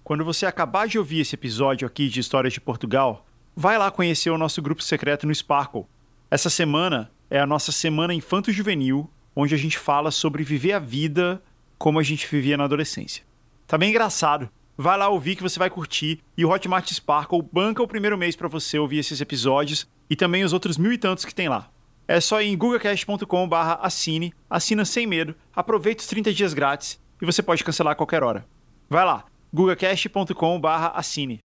quando você acabar de ouvir esse episódio aqui de Histórias de Portugal, vai lá conhecer o nosso grupo secreto no Sparkle. Essa semana é a nossa semana infanto-juvenil, onde a gente fala sobre viver a vida como a gente vivia na adolescência. Tá bem engraçado. Vai lá ouvir que você vai curtir. E o Hotmart Sparkle banca o primeiro mês para você ouvir esses episódios e também os outros 1.000 e tantos que tem lá. É só ir em gugacast.com/assine, assina sem medo, aproveita os 30 dias grátis e você pode cancelar a qualquer hora. Vai lá, gugacast.com/assine.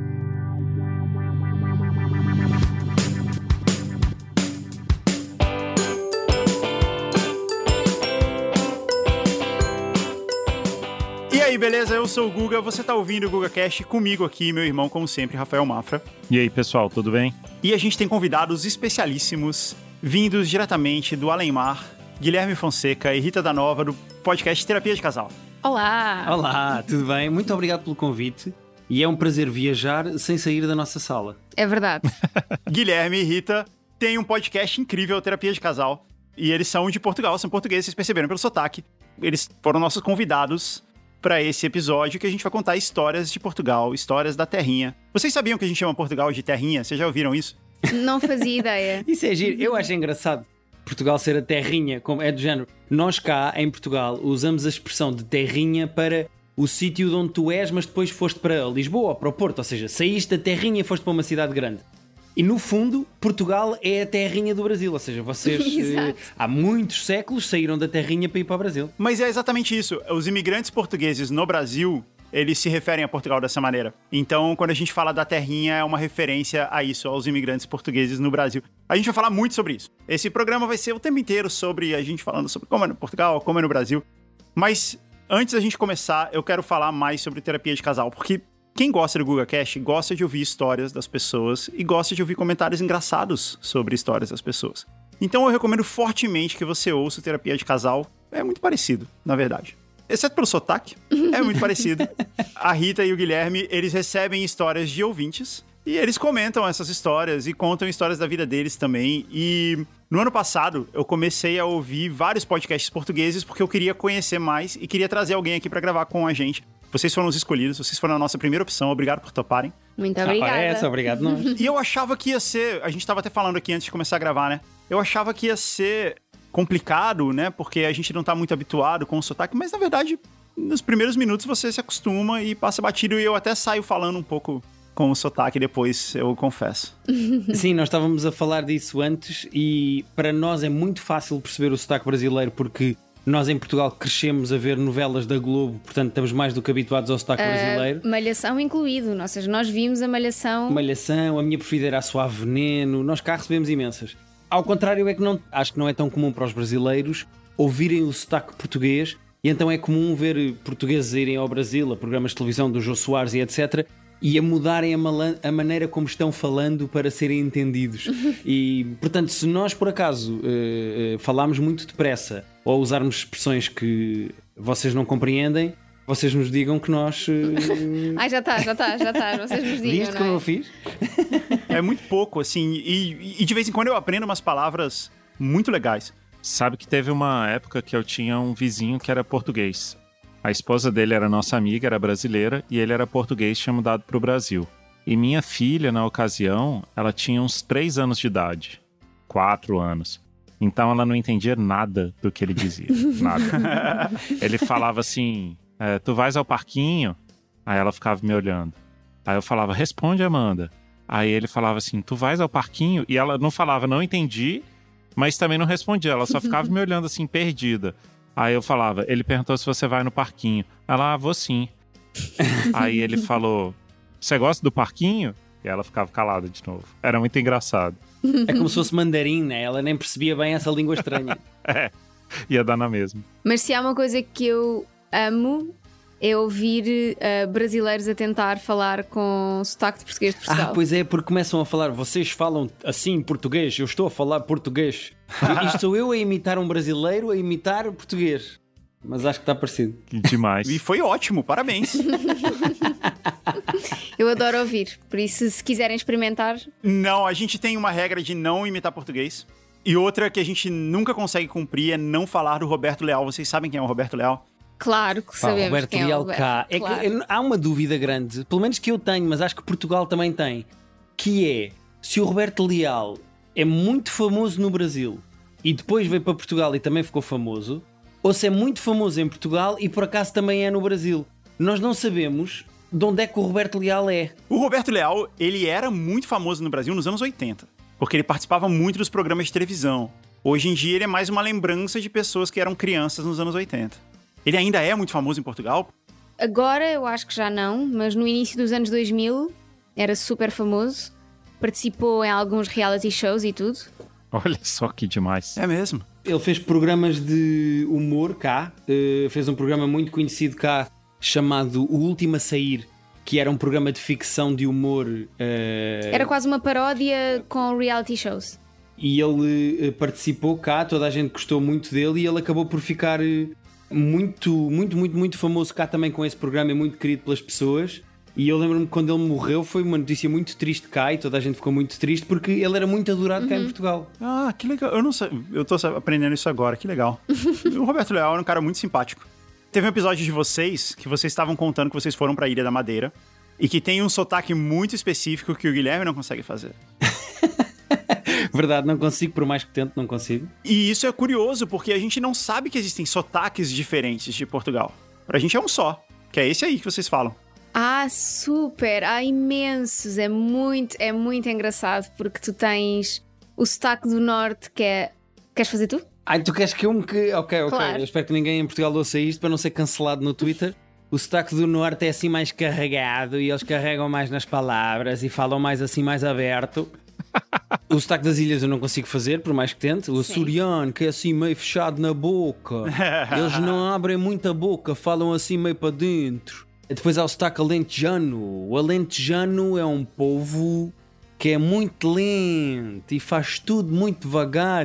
E aí, beleza? Eu sou o Guga, você tá ouvindo o GugaCast comigo aqui, meu irmão, como sempre, Rafael Mafra. E aí, pessoal, tudo bem? E a gente tem convidados especialíssimos, vindos diretamente do Além-Mar, Guilherme Fonseca e Rita da Nova, do podcast Terapia de Casal. Olá! Olá, tudo bem? Muito obrigado pelo convite. E é um prazer viajar sem sair da nossa sala. É verdade. Guilherme e Rita têm um podcast incrível, Terapia de Casal. E eles são de Portugal, são portugueses, vocês perceberam pelo sotaque. Eles foram nossos convidados para esse episódio que a gente vai contar histórias de Portugal, histórias da terrinha. Vocês sabiam que a gente chama Portugal de terrinha? Vocês já ouviram isso? Não fazia ideia. Isso é giro. Eu acho engraçado Portugal ser a terrinha, como é do género. Nós cá, em Portugal, usamos a expressão de terrinha para o sítio de onde tu és, mas depois foste para Lisboa ou para o Porto. Ou seja, saíste da terrinha e foste para uma cidade grande. E no fundo, Portugal é a terrinha do Brasil. Ou seja, vocês há muitos séculos saíram da terrinha para ir para o Brasil. Mas é exatamente isso. Os imigrantes portugueses no Brasil, eles se referem a Portugal dessa maneira. Então, quando a gente fala da terrinha, é uma referência a isso, aos imigrantes portugueses no Brasil. A gente vai falar muito sobre isso. Esse programa vai ser o tempo inteiro sobre a gente falando sobre como é no Portugal, como é no Brasil. Mas antes da gente começar, eu quero falar mais sobre terapia de casal, porque quem gosta do GugaCast gosta de ouvir histórias das pessoas e gosta de ouvir comentários engraçados sobre histórias das pessoas. Então eu recomendo fortemente que você ouça terapia de casal. É muito parecido, na verdade. Exceto pelo sotaque, é muito parecido. A Rita e o Guilherme, eles recebem histórias de ouvintes e eles comentam essas histórias e contam histórias da vida deles também. E no ano passado, eu comecei a ouvir vários podcasts portugueses porque eu queria conhecer mais e queria trazer alguém aqui pra gravar com a gente. Vocês foram os escolhidos, vocês foram a nossa primeira opção. Obrigado por toparem. Muito obrigada. Obrigado nós. E eu achava que ia ser... A gente tava até falando aqui antes de começar a gravar, né? Eu achava que ia ser complicado, né? Porque a gente não tá muito habituado com o sotaque. Mas, na verdade, nos primeiros minutos você se acostuma e passa batido. E eu até saio falando um pouco com o sotaque depois, eu confesso. Sim, nós estávamos a falar disso antes e para nós é muito fácil perceber o sotaque brasileiro porque nós em Portugal crescemos a ver novelas da Globo, portanto estamos mais do que habituados ao sotaque brasileiro. Malhação incluído, ou seja, nós vimos a Malhação. Malhação, a minha preferida era a Suave Veneno, nós cá recebemos imensas. Ao contrário, é que não, acho que não é tão comum para os brasileiros ouvirem o sotaque português e então é comum ver portugueses irem ao Brasil, a programas de televisão do Jô Soares e etc., e a mudarem a maneira como estão falando para serem entendidos. E, portanto, se nós, por acaso, falarmos muito depressa ou usarmos expressões que vocês não compreendem, vocês nos digam que nós... Já está. Vocês nos digam, Viste como eu fiz? É muito pouco, assim, e de vez em quando eu aprendo umas palavras muito legais. Sabe que teve uma época que eu tinha um vizinho que era português. A esposa dele era nossa amiga, era brasileira, e ele era português, tinha mudado para o Brasil. E minha filha, na ocasião, ela tinha uns 3 anos de idade. 4 anos. Então ela não entendia nada do que ele dizia. Nada. Ele falava assim, tu vais ao parquinho? Aí ela ficava me olhando. Aí eu falava, responde, Amanda. Aí ele falava assim, tu vais ao parquinho? E ela não falava, não entendi, mas também não respondia. Ela só ficava me olhando assim, perdida. Aí eu falava, ele perguntou se você vai no parquinho. Ela, vou sim. Aí ele falou, você gosta do parquinho? E ela ficava calada de novo. Era muito engraçado. É como se fosse mandarim, né? Ela nem percebia bem essa língua estranha. Ia dar na mesma. Mas se há uma coisa que eu amo é ouvir brasileiros a tentar falar com sotaque de português de Portugal. Pois é, porque começam a falar, vocês falam assim português, eu estou a falar português. Isto sou eu a imitar um brasileiro a imitar português. Mas acho que está parecido. Demais. E foi ótimo, parabéns. Eu adoro ouvir, por isso se quiserem experimentar... Não, a gente tem uma regra de não imitar português. E outra que a gente nunca consegue cumprir é não falar do Roberto Leal. Vocês sabem quem é o Roberto Leal? Claro que sabemos Roberto quem é o Leal Roberto. cá. É Claro. que há uma dúvida grande, pelo menos que eu tenho, mas acho que Portugal também tem, que é se o Roberto Leal é muito famoso no Brasil e depois veio para Portugal e também ficou famoso, ou se é muito famoso em Portugal e por acaso também é no Brasil. Nós não sabemos de onde é que o Roberto Leal é. O Roberto Leal, ele era muito famoso no Brasil nos anos 80, porque ele participava muito dos programas de televisão. Hoje em dia ele é mais uma lembrança de pessoas que eram crianças nos anos 80. Ele ainda é muito famoso em Portugal? Agora eu acho que já não, mas no início dos anos 2000 era super famoso. Participou em alguns reality shows e tudo. Olha só que demais. É mesmo. Ele fez programas de humor cá, fez um programa muito conhecido cá chamado O Último a Sair, que era um programa de ficção de humor. Era quase uma paródia com reality shows. E ele participou cá, toda a gente gostou muito dele e ele acabou por ficar muito famoso cá também com esse programa, é muito querido pelas pessoas. E eu lembro-me que quando ele morreu foi uma notícia muito triste cá e toda a gente ficou muito triste porque ele era muito adorado cá em Portugal. Ah, que legal. Eu não sei, eu tô aprendendo isso agora, que legal. O Roberto Leal era um cara muito simpático. Teve um episódio de vocês que vocês estavam contando que vocês foram pra Ilha da Madeira e que tem um sotaque muito específico que o Guilherme não consegue fazer. Verdade, não consigo, por mais que tento, não consigo. E isso é curioso, porque a gente não sabe que existem sotaques diferentes de Portugal. Pra gente é um só, que é esse aí que vocês falam. Ah, super! Há imensos! É muito engraçado porque tu tens o sotaque do norte que é... Queres fazer tu? Ai, tu queres que eu me... Ok. Claro. Eu espero que ninguém em Portugal ouça isto para não ser cancelado no Twitter. O sotaque do norte é assim mais carregado e eles carregam mais nas palavras e falam mais assim, mais aberto. O sotaque das ilhas eu não consigo fazer, por mais que tente. O açoriano, que é assim meio fechado na boca. Eles não abrem muito a boca, falam assim meio para dentro. Depois há o sotaque alentejano. O alentejano é um povo que é muito lento e faz tudo muito devagar.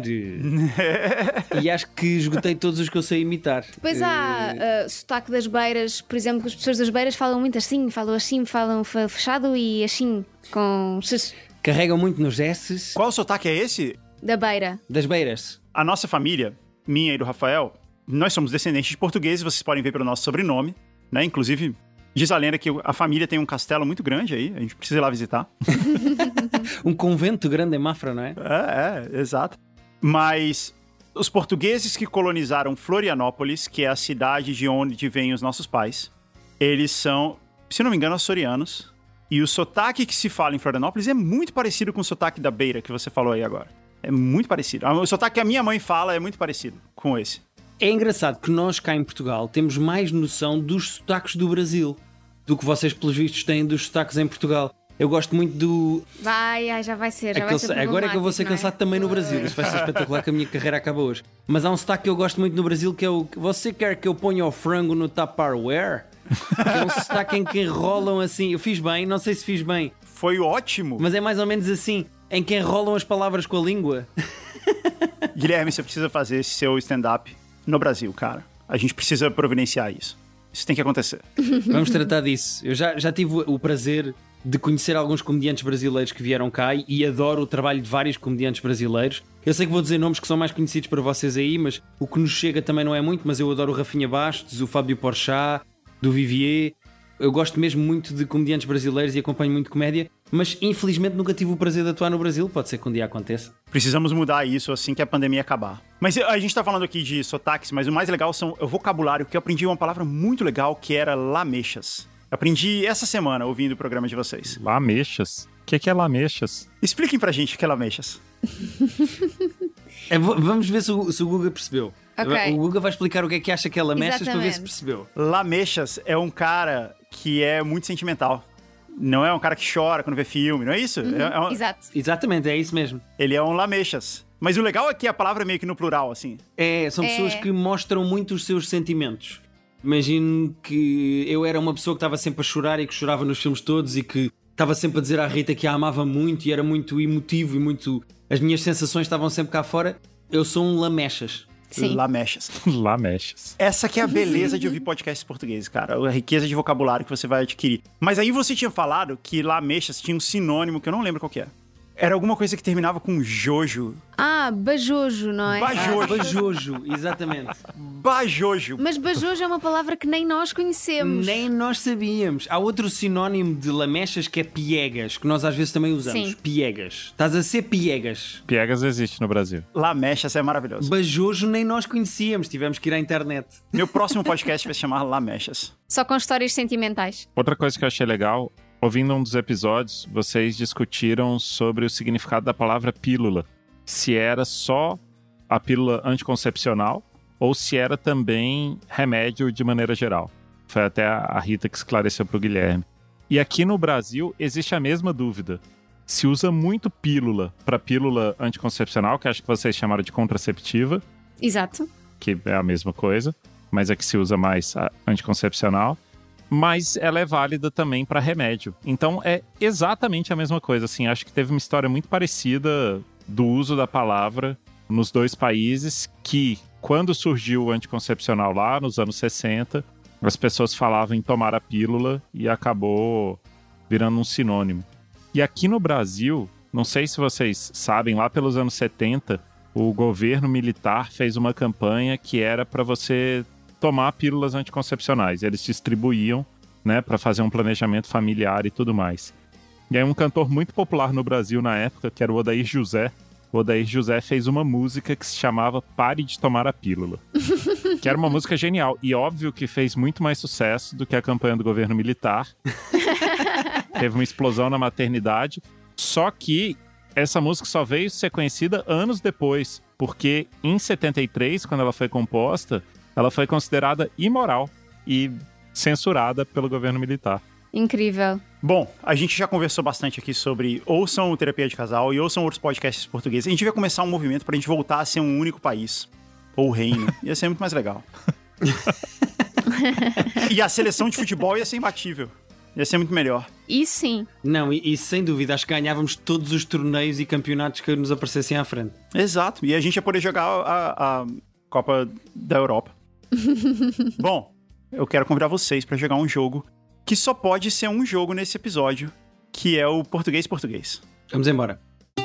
E acho que esgotei todos os que eu sei imitar. Depois há sotaque das beiras, por exemplo, as pessoas das beiras falam muito assim, falam fechado e assim, com... Carregam muito nos S's. Qual sotaque é esse? Da beira. Das beiras. A nossa família, minha e do Rafael, nós somos descendentes de portugueses, vocês podem ver pelo nosso sobrenome, né? Inclusive, diz a lenda que a família tem um castelo muito grande aí, a gente precisa ir lá visitar. Um convento grande em Mafra, não é? Exato. Mas os portugueses que colonizaram Florianópolis, que é a cidade de onde vêm os nossos pais, eles são, se não me engano, açorianos. E o sotaque que se fala em Florianópolis é muito parecido com o sotaque da beira que você falou aí agora. É muito parecido. O sotaque que a minha mãe fala é muito parecido com esse. É engraçado que nós cá em Portugal temos mais noção dos sotaques do Brasil do que vocês, pelos vistos, têm dos sotaques em Portugal. Eu gosto muito do... Já vai ser Agora é que eu vou ser cansado também no Brasil. Isso vai ser espetacular que a minha carreira acaba hoje. Mas há um sotaque que eu gosto muito no Brasil que é o... Você quer que eu ponha o frango no Tupperware? Que é um sotaque em que enrolam assim... Eu fiz bem, não sei se fiz bem. Foi ótimo. Mas é mais ou menos assim, em que enrolam as palavras com a língua. Guilherme, você precisa fazer esse seu stand-up no Brasil, cara. A gente precisa providenciar isso. Isso tem que acontecer. Vamos tratar disso. Eu já tive o prazer de conhecer alguns comediantes brasileiros que vieram cá e adoro o trabalho de vários comediantes brasileiros. Eu sei que vou dizer nomes que são mais conhecidos para vocês aí, mas o que nos chega também não é muito, mas eu adoro o Rafinha Bastos, o Fábio Porchat, do Vivier. Eu gosto mesmo muito de comediantes brasileiros e acompanho muito comédia, mas infelizmente nunca tive o prazer de atuar no Brasil. Pode ser que um dia aconteça. Precisamos mudar isso assim que a pandemia acabar. Mas a gente tá falando aqui de sotaques, mas o mais legal são o vocabulário, que eu aprendi uma palavra muito legal que era lamechas. Aprendi essa semana ouvindo o programa de vocês. Lamechas? O que é lamechas? Expliquem pra gente o que é lamechas. Vamos ver se o Guga percebeu. Okay. O Guga vai explicar o que acha que é lamechas. Exatamente. Para ver se percebeu. Lamechas é um cara que é muito sentimental. Não é um cara que chora quando vê filme, não é isso? Uhum, exato. Exatamente, é isso mesmo. Ele é um lamechas. Mas o legal é que a palavra é meio que no plural, assim. São pessoas que mostram muito os seus sentimentos. Imagino que eu era uma pessoa que estava sempre a chorar e que chorava nos filmes todos e que estava sempre a dizer à Rita que a amava muito e era muito emotivo e muito... As minhas sensações estavam sempre cá fora. Eu sou um lamechas. Sim. Lamechas. Lamechas. Essa que é a beleza de ouvir podcasts portugueses, cara. A riqueza de vocabulário que você vai adquirir. Mas aí você tinha falado que lamechas tinha um sinônimo que eu não lembro qual que é. Era alguma coisa que terminava com Jojo. Ah, bajojo, não é? Bajojo. Bajojo, exatamente. Bajojo. Mas bajojo é uma palavra que nem nós conhecemos. Nem nós sabíamos. Há outro sinónimo de lamechas que é piegas, que nós às vezes também usamos. Sim. Piegas. Estás a ser piegas. Piegas existe no Brasil. Lamechas é maravilhoso. Bajojo nem nós conhecíamos, tivemos que ir à internet. Meu próximo podcast vai se chamar Lamechas. Só com histórias sentimentais. Outra coisa que eu achei legal, ouvindo um dos episódios, vocês discutiram sobre o significado da palavra pílula. Se era só a pílula anticoncepcional ou se era também remédio de maneira geral. Foi até a Rita que esclareceu para o Guilherme. E aqui no Brasil existe a mesma dúvida. Se usa muito pílula para pílula anticoncepcional, que acho que vocês chamaram de contraceptiva, Exato. que é a mesma coisa, mas é que se usa mais a anticoncepcional. Mas ela é válida também para remédio. Então é exatamente a mesma coisa. Assim, acho que teve uma história muito parecida do uso da palavra nos dois países, que quando surgiu o anticoncepcional lá nos anos 60, as pessoas falavam em tomar a pílula e acabou virando um sinônimo. E aqui no Brasil, não sei se vocês sabem, lá pelos anos 70, o governo militar fez uma campanha que era para você tomar pílulas anticoncepcionais. Eles distribuíam, né, para fazer um planejamento familiar e tudo mais. E aí um cantor muito popular no Brasil na época, que era o Odair José, fez uma música que se chamava Pare de Tomar a Pílula. Que era uma música genial. E óbvio que fez muito mais sucesso do que a campanha do governo militar. Teve uma explosão na maternidade. Só que essa música só veio ser conhecida anos depois. Porque em 73, quando ela foi composta, ela foi considerada imoral e censurada pelo governo militar. Incrível. Bom, a gente já conversou bastante aqui sobre ouçam o Terapia de Casal e ouçam outros podcasts portugueses. A gente vai começar um movimento pra gente voltar a ser um único país. Ou reino. Ia ser muito mais legal. E a seleção de futebol ia ser imbatível. Ia ser muito melhor. Isso sim. Não, e sem dúvida, acho que ganhávamos todos os torneios e campeonatos que nos aparecessem à frente. Exato. E a gente ia poder jogar a Copa da Europa. Bom, eu quero convidar vocês pra jogar um jogo que só pode ser um jogo nesse episódio, que é o Português Português. Vamos embora.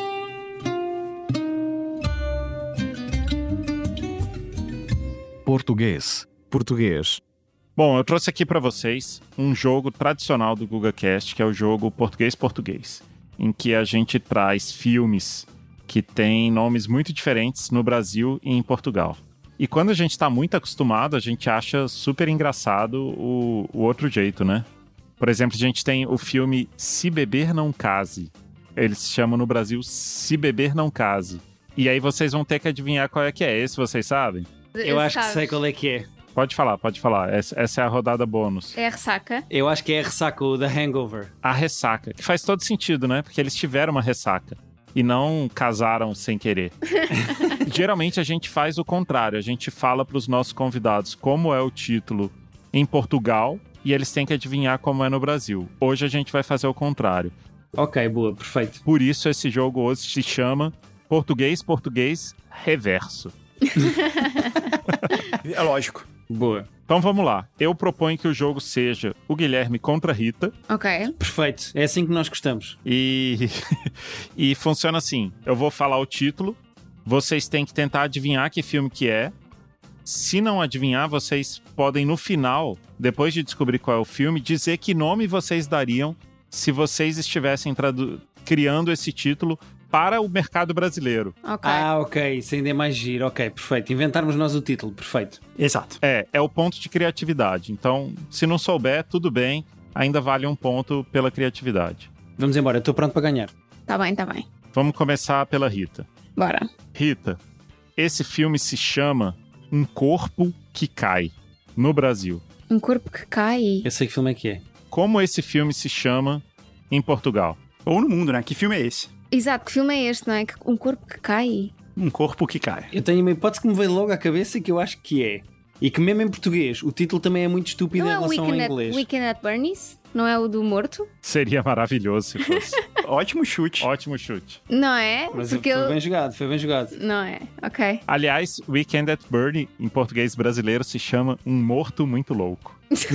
Português. Bom, eu trouxe aqui para vocês um jogo tradicional do GugaCast, que é o jogo Português Português, em que a gente traz filmes que têm nomes muito diferentes no Brasil e em Portugal. E quando a gente tá muito acostumado, a gente acha super engraçado o outro jeito, né? Por exemplo, a gente tem o filme Se Beber Não Case. Eles se chamam no Brasil Se Beber Não Case. E aí vocês vão ter que adivinhar qual é que é esse, vocês sabem? Eu acho que sei qual é que é. Pode falar. Essa é a rodada bônus. É a ressaca. Eu acho que é a ressaca, o The Hangover. A ressaca, que faz todo sentido, né? Porque eles tiveram uma ressaca e não casaram sem querer. Geralmente a gente faz o contrário, a gente fala para os nossos convidados como é o título em Portugal e eles têm que adivinhar como é no Brasil. Hoje a gente vai fazer o contrário. Ok, boa, perfeito. Por isso esse jogo hoje se chama Português Reverso. É lógico. Boa. Então vamos lá. Eu proponho que o jogo seja o Guilherme contra a Rita. Ok. Perfeito, é assim que nós gostamos. E funciona assim. Eu vou falar o título, vocês têm que tentar adivinhar que filme que é. Se não adivinhar, vocês podem no final, depois de descobrir qual é o filme, dizer que nome vocês dariam se vocês estivessem criando esse título para o mercado brasileiro. Ok. Ah, ok, isso ainda é mais giro. Ok, perfeito. Inventarmos nós o título, perfeito. Exato. É o ponto de criatividade. Então, se não souber, tudo bem, ainda vale um ponto pela criatividade. Vamos embora, estou pronto para ganhar. Tá bem. Vamos começar pela Rita. Bora. Rita, esse filme se chama Um Corpo que Cai, no Brasil. Um corpo que cai. Eu sei que filme é que é. Como esse filme se chama em Portugal? Ou no mundo, né? Que filme é esse? Exato, que filme é este, não é? Um corpo que cai. Um corpo que cai. Eu tenho uma hipótese que me veio logo à cabeça que eu acho que é. E que mesmo em português, o título também é muito estúpido Não em é o relação ao inglês. Weekend at Bernie's? Não é o do morto? Seria maravilhoso se fosse. Ótimo chute. Ótimo chute. Não é? Mas Porque foi ele... bem jogado, foi bem jogado. Não é? Ok. Aliás, Weekend at Bernie, em português brasileiro, se chama Um Morto Muito Louco.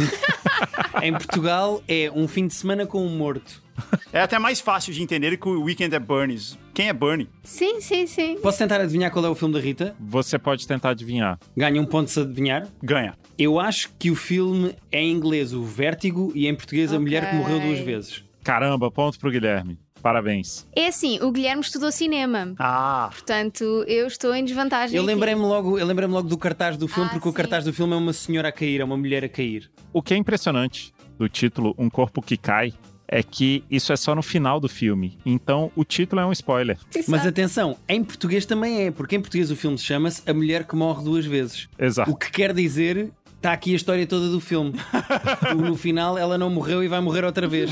Em Portugal é um fim de semana com um morto. É até mais fácil de entender que o Weekend at Bernie's. Quem é Bernie? Sim, sim, sim. Posso tentar adivinhar qual é o filme da Rita? Você pode tentar adivinhar. Ganha um ponto se adivinhar. Ganha. Eu acho que o filme é em inglês o Vértigo e em português A Mulher que Morreu Duas Vezes. Caramba, ponto pro Guilherme. Parabéns. É assim, o Guilherme estudou cinema. Ah, Portanto, eu estou em desvantagem. Eu aqui. lembrei-me logo do cartaz do filme, porque o sim. cartaz do filme é uma senhora a cair, é uma mulher a cair. O que é impressionante do título Um Corpo que Cai é que isso é só no final do filme. Então, o título é um spoiler. Exato. Mas atenção, em português também é, porque em português o filme chama-se A Mulher que Morre Duas Vezes. Exato. O que quer dizer, está aqui a história toda do filme. No final ela não morreu e vai morrer outra vez.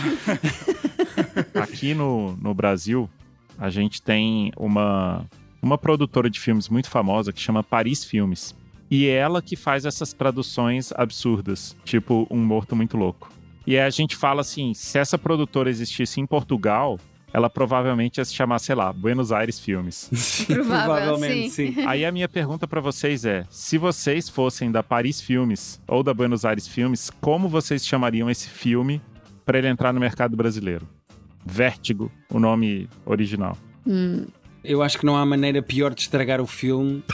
Aqui no Brasil, a gente tem uma produtora de filmes muito famosa que chama Paris Filmes. E é ela que faz essas traduções absurdas, tipo Um Morto Muito Louco. E aí a gente fala assim, se essa produtora existisse em Portugal, ela provavelmente ia se chamar, sei lá, Buenos Aires Filmes. Provavelmente, sim. Aí a minha pergunta pra vocês é, se vocês fossem da Paris Filmes ou da Buenos Aires Filmes, como vocês chamariam esse filme pra ele entrar no mercado brasileiro? Vértigo, o nome original. Eu acho que não há maneira pior de estragar o filme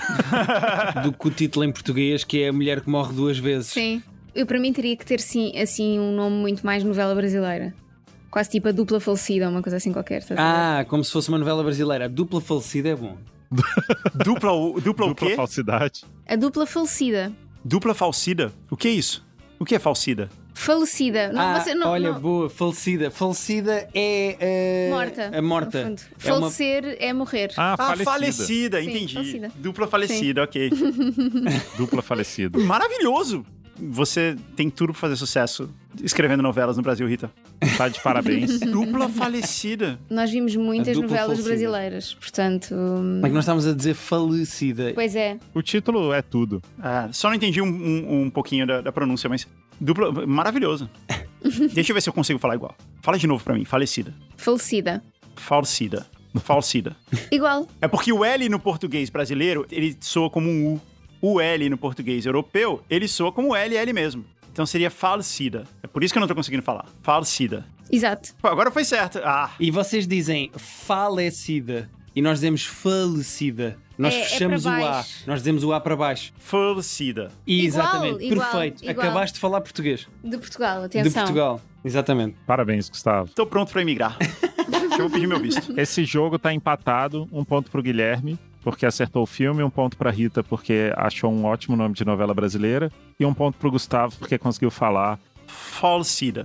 do que o título em português, que é A Mulher que Morre Duas Vezes. Sim. Eu, para mim, teria que ter, sim, assim, um nome muito mais novela brasileira. Quase tipo A Dupla Falecida, uma coisa assim qualquer. Estás a ver? Ah, como se fosse uma novela brasileira. A Dupla Falecida é bom. dupla o Dupla quê? falsidade. A Dupla Falecida. Dupla falsida? O que é isso? O que é falsida? Falecida. Não, você, não, olha, não. boa. Falecida. Falecida é... Morta. A morta. no fundo. É uma... Falecer é morrer. Ah, Falecida, Sim, entendi. falecida. Dupla falecida, ok. Dupla falecida. Maravilhoso! Você tem tudo pra fazer sucesso escrevendo novelas no Brasil, Rita. Tá de parabéns. Dupla falecida. Nós vimos muitas A Dupla novelas Falecida. brasileiras, portanto... Como é que nós estamos a dizer falecida? Pois é. O título é tudo. Ah, só não entendi um pouquinho da pronúncia, mas dupla, maravilhoso. Deixa eu ver se eu consigo falar igual. Fala de novo pra mim, falecida. Falecida. Falsida. Falsida. Igual. É porque o L no português brasileiro, ele soa como um U. O L no português europeu, ele soa como L mesmo. Então seria falsida. É por isso que eu não tô conseguindo falar. Falsida. Exato. Pô, agora foi certo. Ah, E vocês dizem falecida e nós dizemos falecida. Nós É fechamos o para A. baixo. Nós dizemos o A para baixo. falsida. Exatamente. Igual, Perfeito. igual. Acabaste de falar português. De Portugal, atenção. De Portugal. Exatamente. Parabéns, Gustavo. Tô pronto pra emigrar. Eu vou pedir meu visto. Esse jogo tá empatado, 1 ponto pro Guilherme, porque acertou o filme, 1 ponto pra Rita, porque achou um ótimo nome de novela brasileira, e 1 ponto pro Gustavo, porque conseguiu falar. Falsida.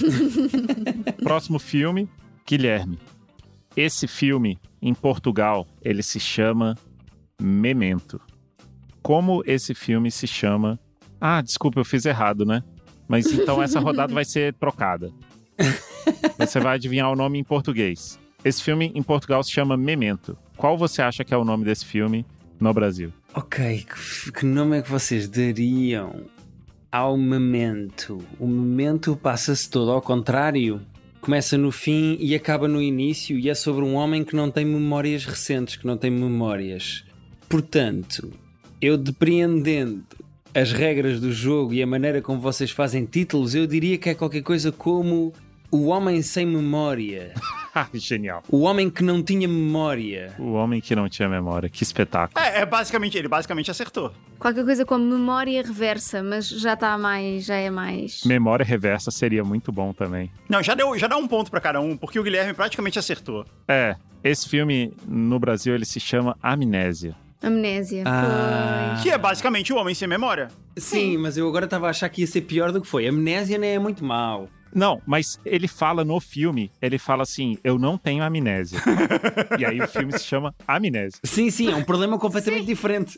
Próximo filme, Guilherme. Esse filme, em Portugal, ele se chama Memento. Como esse filme se chama... Ah, desculpa, eu fiz errado, né? Mas então essa rodada vai ser trocada. Você vai adivinhar o nome em português. Esse filme em Portugal se chama Memento. Qual você acha que é o nome desse filme no Brasil? Ok, que nome é que vocês dariam ao Memento? O Memento passa-se todo ao contrário. Começa no fim e acaba no início e é sobre um homem que não tem memórias recentes, que não tem memórias. Portanto, eu depreendendo as regras do jogo e a maneira como vocês fazem títulos, eu diria que é qualquer coisa como O Homem Sem Memória. Genial. O Homem que Não Tinha Memória. O Homem que Não Tinha Memória. Que espetáculo. É basicamente, ele basicamente acertou. Qualquer coisa com memória reversa, mas já está mais, já é mais... Memória reversa seria muito bom também. Não, já dá 1 ponto pra cada um, porque o Guilherme praticamente acertou. É, esse filme no Brasil ele se chama Amnésia. Amnésia. Ah. Que é basicamente o homem sem memória. Sim, mas eu agora estava a achar que ia ser pior do que foi. Amnésia não é muito mau. Não, mas ele fala no filme, ele fala assim, eu não tenho amnésia. E aí o filme se chama Amnésia. Sim, é um problema completamente diferente.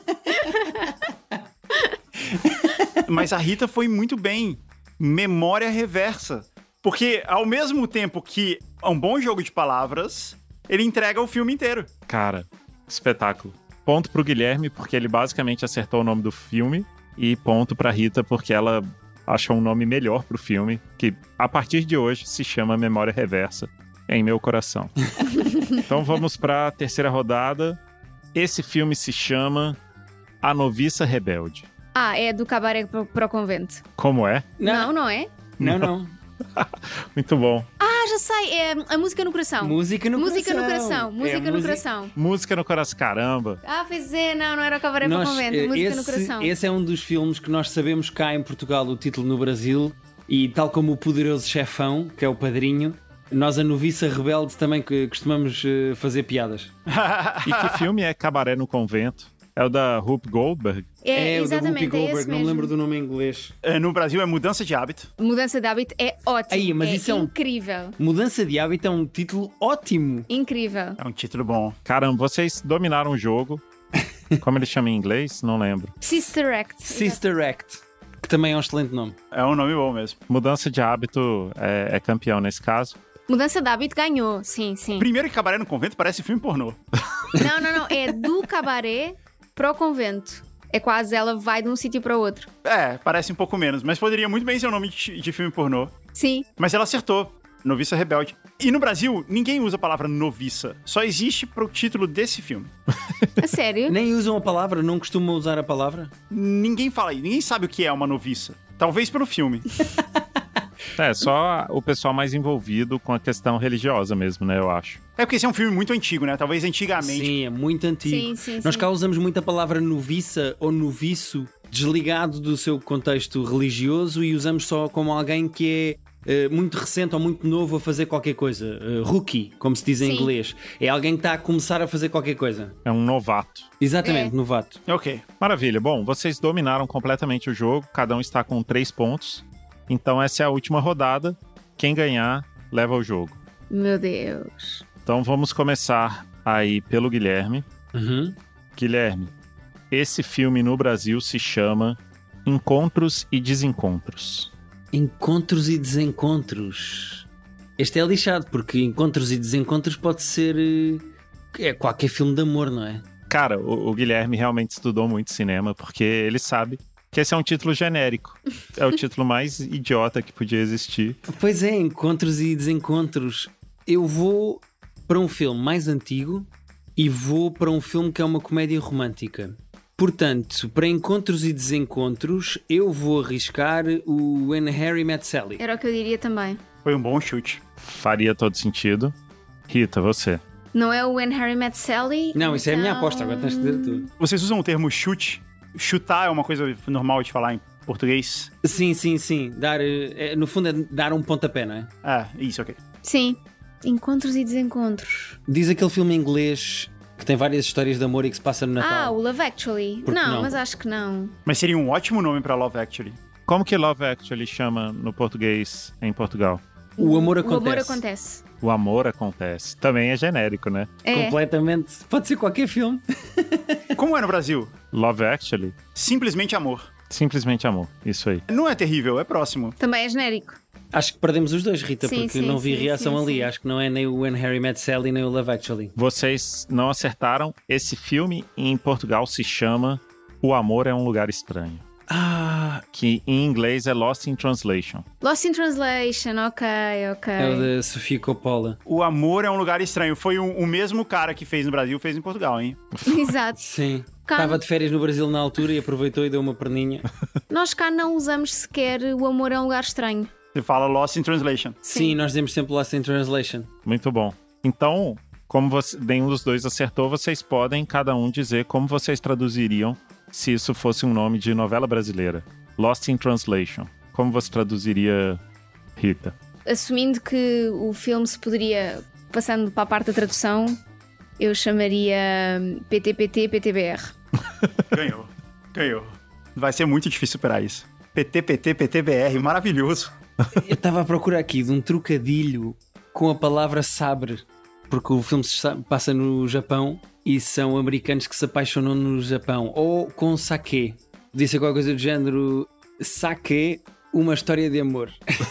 Mas a Rita foi muito bem. Memória reversa. Porque ao mesmo tempo que é um bom jogo de palavras, ele entrega o filme inteiro. Cara, espetáculo. Ponto pro Guilherme, porque ele basicamente acertou o nome do filme. E ponto pra Rita, porque ela achou um nome melhor pro filme, que a partir de hoje se chama Memória Reversa. em meu coração. Então vamos para a terceira rodada. Esse filme se chama A Noviça Rebelde. Ah, é do Cabaré para o Convento. Como é? Não é? Não. Muito bom. Ah, já sei, é a música no coração. Música no Música no coração. coração, música no coração. Música no coração, caramba. Ah, pois é, não era o Cabaré para o Convento, música no coração. Esse é um dos filmes que nós sabemos cá em Portugal o título no Brasil, e tal como o Poderoso Chefão, que é o padrinho, nós a Noviça Rebelde também que costumamos fazer piadas. E que filme é Cabaré no Convento? É o da Whoopi Goldberg? É, o da Whoopi exatamente, é Goldberg, esse não me mesmo. lembro do nome em inglês. No Brasil é Mudança de Hábito. Mudança de hábito é ótimo. Aí, mas é isso é um- incrível. Mudança de Hábito é um título ótimo. Incrível. É um título bom. Caramba, vocês dominaram o jogo. Como ele chama em inglês? Não lembro. Sister Act. Sister Act, que também é um excelente nome. É um nome bom mesmo. Mudança de hábito é campeão nesse caso. Mudança de hábito ganhou, sim. Primeiro que Cabaré no Convento parece filme pornô. Não, é do Cabaré para o Convento. É quase ela vai de um sítio para o outro. Parece um pouco menos, mas poderia muito bem ser o nome de filme pornô. Sim. Mas ela acertou. Noviça Rebelde. E no Brasil, ninguém usa a palavra noviça. Só existe pro título desse filme. A sério? Nem usam a palavra, não costumam usar a palavra. Ninguém fala isso. Ninguém sabe o que é uma noviça. Talvez pelo filme. É, só o pessoal mais envolvido com a questão religiosa mesmo, né, eu acho. É porque esse é um filme muito antigo, né? Talvez antigamente. Sim, é muito antigo. Sim. Nós cá usamos muito a palavra noviça ou noviço desligado do seu contexto religioso e usamos só como alguém que é muito recente ou muito novo a fazer qualquer coisa. Rookie, como se diz em Sim. inglês. É alguém que está a começar a fazer qualquer coisa. É um novato. Exatamente, É. novato. Ok. Maravilha. Bom, vocês dominaram completamente o jogo. Cada um está com 3 pontos. Então essa é a última rodada. Quem ganhar, leva o jogo. Meu Deus. Então vamos começar aí pelo Guilherme. Uhum. Guilherme, esse filme no Brasil se chama Encontros e Desencontros. Encontros e desencontros. Este é lixado, porque encontros e desencontros pode ser qualquer filme de amor, não é? Cara, o Guilherme realmente estudou muito cinema, porque ele sabe que esse é um título genérico. É o título mais idiota que podia existir. Pois é, encontros e desencontros. Eu vou para um filme mais antigo e vou para um filme que é uma comédia romântica. Portanto, para encontros e desencontros, eu vou arriscar o When Harry Met Sally. Era o que eu diria também. Foi um bom chute. Faria todo sentido. Rita, você. Não é o When Harry Met Sally? Não, isso é a minha então- aposta, agora tens de dizer tudo. Vocês usam o termo chute? Chutar é uma coisa normal de falar em português? Sim. Dar, no fundo é dar um pontapé, não é? Isso, ok. Sim. Encontros e desencontros. Diz aquele filme em inglês que tem várias histórias de amor e que se passa no Ah, Natal. o Love Actually. Por que Não, não? mas acho que não. Mas seria um ótimo nome pra Love Actually. Como que Love Actually chama no português em Portugal? O amor O acontece. amor acontece. O amor acontece. Também é genérico, né? É. Completamente. Pode ser qualquer filme. Como é no Brasil? Love Actually, Simplesmente amor. simplesmente amor. Isso aí. Não é terrível, é próximo. Também é genérico. Acho que perdemos os dois, Rita, Sim, porque sim, não vi sim, reação sim, ali. sim. Acho que não é nem o When Harry Met Sally nem o Love Actually. Vocês não acertaram. Esse filme em Portugal se chama O Amor é um Lugar Estranho. Que em inglês é Lost in Translation. Lost in Translation, ok. É o da Sofia Coppola. O amor é um lugar estranho. Foi o mesmo cara que fez no Brasil, fez em Portugal, hein? Exato. Sim. Cá- Estava de férias no Brasil na altura e aproveitou e deu uma perninha. Nós cá não usamos sequer o amor é um lugar estranho. Você fala Lost in Translation. Sim, nós demos sempre Lost in Translation. Muito bom. Então, como nenhum dos dois acertou, vocês podem cada um dizer como vocês traduziriam se isso fosse um nome de novela brasileira. Lost in Translation. Como você traduziria, Rita? Assumindo que o filme se poderia, passando para a parte da tradução, eu chamaria PTPT, PTBR. Ganhou. Vai ser muito difícil superar isso. PTPT, PTBR, maravilhoso. Eu estava a procurar aqui de um trocadilho com a palavra sabre, porque o filme passa no Japão e são americanos que se apaixonam no Japão. Ou com sake. Disse qualquer coisa do género sake, uma história de amor.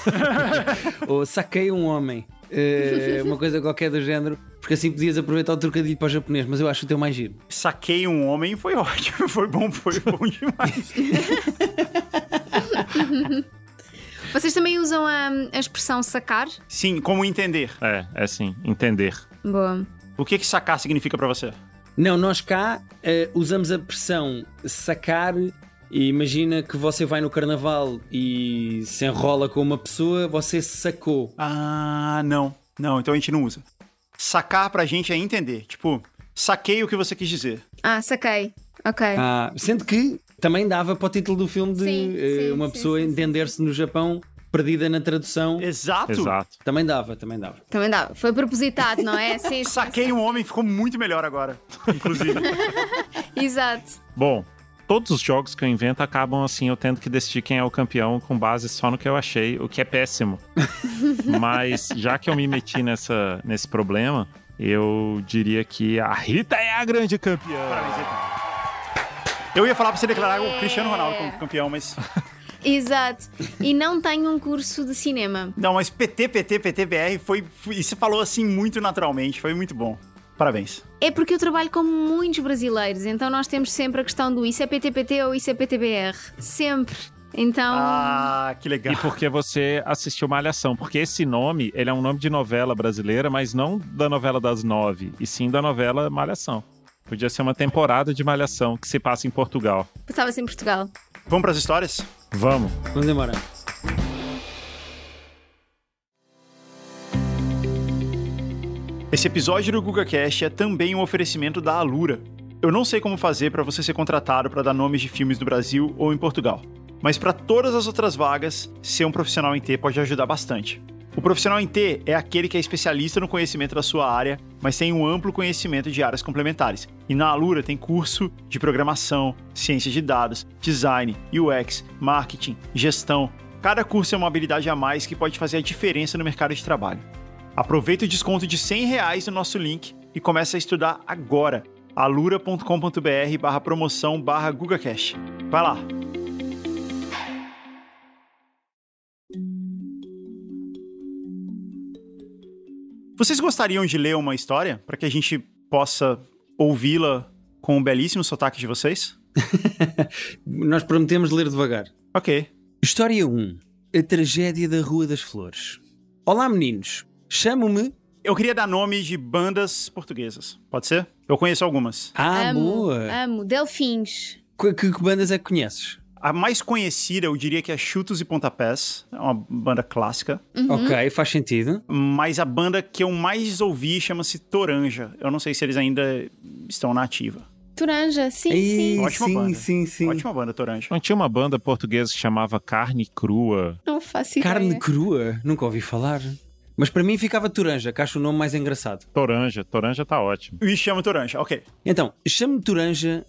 Ou saquei um homem. Uma coisa qualquer do género, porque assim podias aproveitar o trocadilho para o japonês, mas eu acho o teu mais giro. Saquei um homem, foi ótimo. Foi bom demais. Vocês também usam a expressão sacar? Sim, como entender. É assim, entender. Boa. O que sacar significa pra você? Não, nós cá usamos a expressão sacar. E imagina que você vai no carnaval e se enrola com uma pessoa, você sacou. Ah, não. Não, então a gente não usa. Sacar pra gente é entender. Tipo, saquei o que você quis dizer. Ah, saquei. Ok. Sendo que também dava para o título do filme de Sim, uma pessoa entender-se no Japão, perdida na tradução. Exato. Também dava. Também dá. Foi propositado, não é? Sim, Saquei um homem, ficou muito melhor agora. Inclusive. Exato. Bom, todos os jogos que eu invento acabam assim, eu tendo que decidir quem é o campeão com base só no que eu achei, o que é péssimo. Mas já que eu me meti nesse problema, eu diria que a Rita é a grande campeã. Parabéns, Rita. Eu ia falar pra você declarar o Cristiano Ronaldo como campeão, mas... Exato. E não tenho um curso de cinema. Não, mas PTBR foi... E você falou assim muito naturalmente, foi muito bom. Parabéns. É porque eu trabalho com muitos brasileiros, então nós temos sempre a questão do isso é PTPT ou isso é PTBR. Sempre. Então... Ah, que legal. E porque você assistiu Malhação. Porque esse nome, ele é um nome de novela brasileira, mas não da novela das 9, e sim da novela Malhação. Podia ser uma temporada de Malhação que se passa em Portugal. Passava-se em Portugal. Vamos pras histórias? Vamos. Vamos embora. Esse episódio do GugaCast é também um oferecimento da Alura. Eu não sei como fazer para você ser contratado para dar nomes de filmes do Brasil ou em Portugal, mas para todas as outras vagas, ser um profissional em T pode ajudar bastante. O profissional em T é aquele que é especialista no conhecimento da sua área, mas tem um amplo conhecimento de áreas complementares. E na Alura tem curso de programação, ciência de dados, design, UX, marketing, gestão. Cada curso é uma habilidade a mais que pode fazer a diferença no mercado de trabalho. Aproveita o desconto de R$100 no nosso link e comece a estudar agora. alura.com.br/promoção/GugaCast. Vai lá! Vocês gostariam de ler uma história para que a gente possa ouvi-la com o belíssimo sotaque de vocês? Nós prometemos ler devagar. Ok. História 1. A tragédia da Rua das Flores. Olá, meninos. Chamo-me... Eu queria dar nome de bandas portuguesas. Pode ser? Eu conheço algumas. Boa. Amo. Delfins. Que bandas é que conheces? A mais conhecida, eu diria que é Chutos e Pontapés. É uma banda clássica. Ok, faz sentido. Mas a banda que eu mais ouvi chama-se Toranja. Eu não sei se eles ainda estão na ativa. Toranja, sim. Ótima banda. Sim. Ótima banda, Toranja. Não tinha uma banda portuguesa que chamava Carne Crua? Não faço ideia. Carne crua? Nunca ouvi falar. Mas para mim ficava Toranja, que acho o nome mais engraçado. Toranja tá ótimo. E chama Toranja, ok. Então, chamo-me Toranja...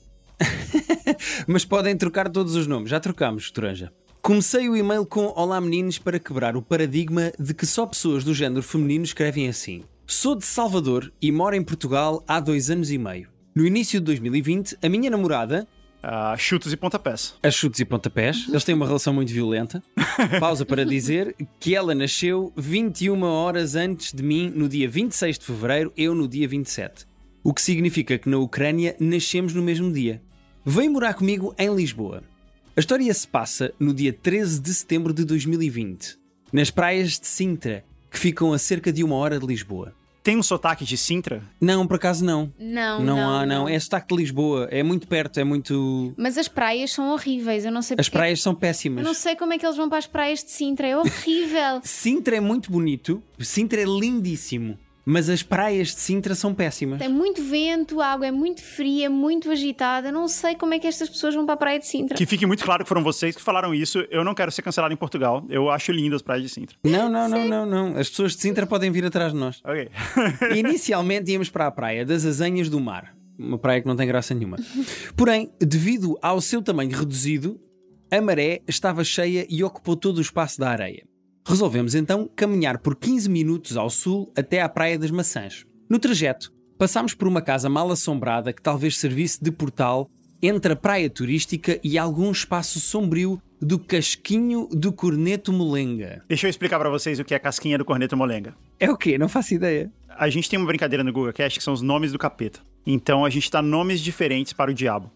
Mas podem trocar todos os nomes, já trocámos, Toranja. Comecei o e-mail com Olá meninos para quebrar o paradigma de que só pessoas do género feminino escrevem assim. Sou de Salvador e moro em Portugal há 2 anos e meio. No início de 2020, a minha namorada... Chutos e Pontapés. A Chutos e Pontapés, eles têm uma relação muito violenta. Pausa para dizer que ela nasceu 21 horas antes de mim no dia 26 de fevereiro, eu no dia 27. O que significa que na Ucrânia nascemos no mesmo dia. Vem morar comigo em Lisboa. A história se passa no dia 13 de setembro de 2020, nas praias de Sintra, que ficam a cerca de 1 hora de Lisboa. Tem um sotaque de Sintra? Não, por acaso não. Não. É sotaque de Lisboa, é muito perto, é muito... Mas as praias são horríveis, eu não sei As porque... praias são péssimas. Eu não sei como é que eles vão para as praias de Sintra, é horrível. Sintra é muito bonito, Sintra é lindíssimo. Mas as praias de Sintra são péssimas. Tem muito vento, a água é muito fria, muito agitada. Eu não sei como é que estas pessoas vão para a praia de Sintra. Que fique muito claro que foram vocês que falaram isso. Eu não quero ser cancelado em Portugal. Eu acho lindo as praias de Sintra. Não. As pessoas de Sintra podem vir atrás de nós. Ok. Inicialmente íamos para a praia das Azanhas do Mar. Uma praia que não tem graça nenhuma. Porém, devido ao seu tamanho reduzido, a maré estava cheia e ocupou todo o espaço da areia. Resolvemos então caminhar por 15 minutos ao sul até à Praia das Maçãs. No trajeto, passámos por uma casa mal assombrada que talvez servisse de portal entre a praia turística e algum espaço sombrio do Casquinho do Corneto Molenga. Deixa eu explicar pra vocês o que é Casquinha do Corneto Molenga. É o quê? Não faço ideia. A gente tem uma brincadeira no GugaCast que são os nomes do capeta. Então a gente dá nomes diferentes para o diabo.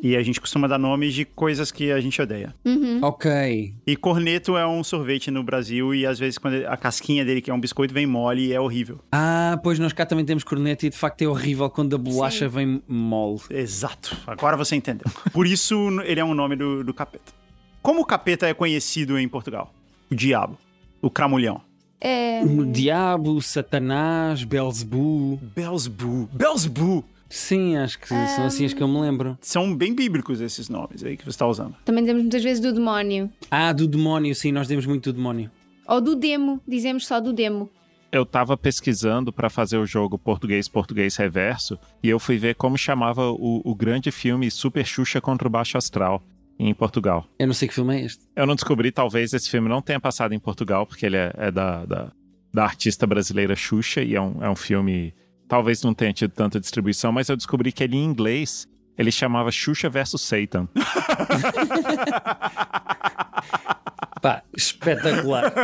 E a gente costuma dar nomes de coisas que a gente odeia. Ok. E corneto é um sorvete no Brasil e às vezes quando a casquinha dele, que é um biscoito, vem mole e é horrível. Ah, pois nós cá também temos corneto e de facto é horrível quando a bolacha vem mole. Exato. Agora você entendeu. Por isso ele é um nome do capeta. Como o capeta é conhecido em Portugal? O diabo. O cramulhão. O diabo, Satanás, Belzebu. Belzebu. Sim, acho que são assim as que eu me lembro. São bem bíblicos esses nomes aí que você está usando. Também dizemos muitas vezes do demónio. Ah, do demónio, sim, nós demos muito do demónio. Ou do demo, dizemos só do demo. Eu tava pesquisando pra fazer o jogo Português Reverso e eu fui ver como chamava o grande filme Super Xuxa contra o Baixo Astral em Portugal. Eu não sei que filme é este. Eu não descobri, talvez esse filme não tenha passado em Portugal, porque ele é da artista brasileira Xuxa e é um filme... Talvez não tenha tido tanta distribuição, mas eu descobri que ele em inglês, ele chamava Xuxa vs Satan. Pá, espetacular.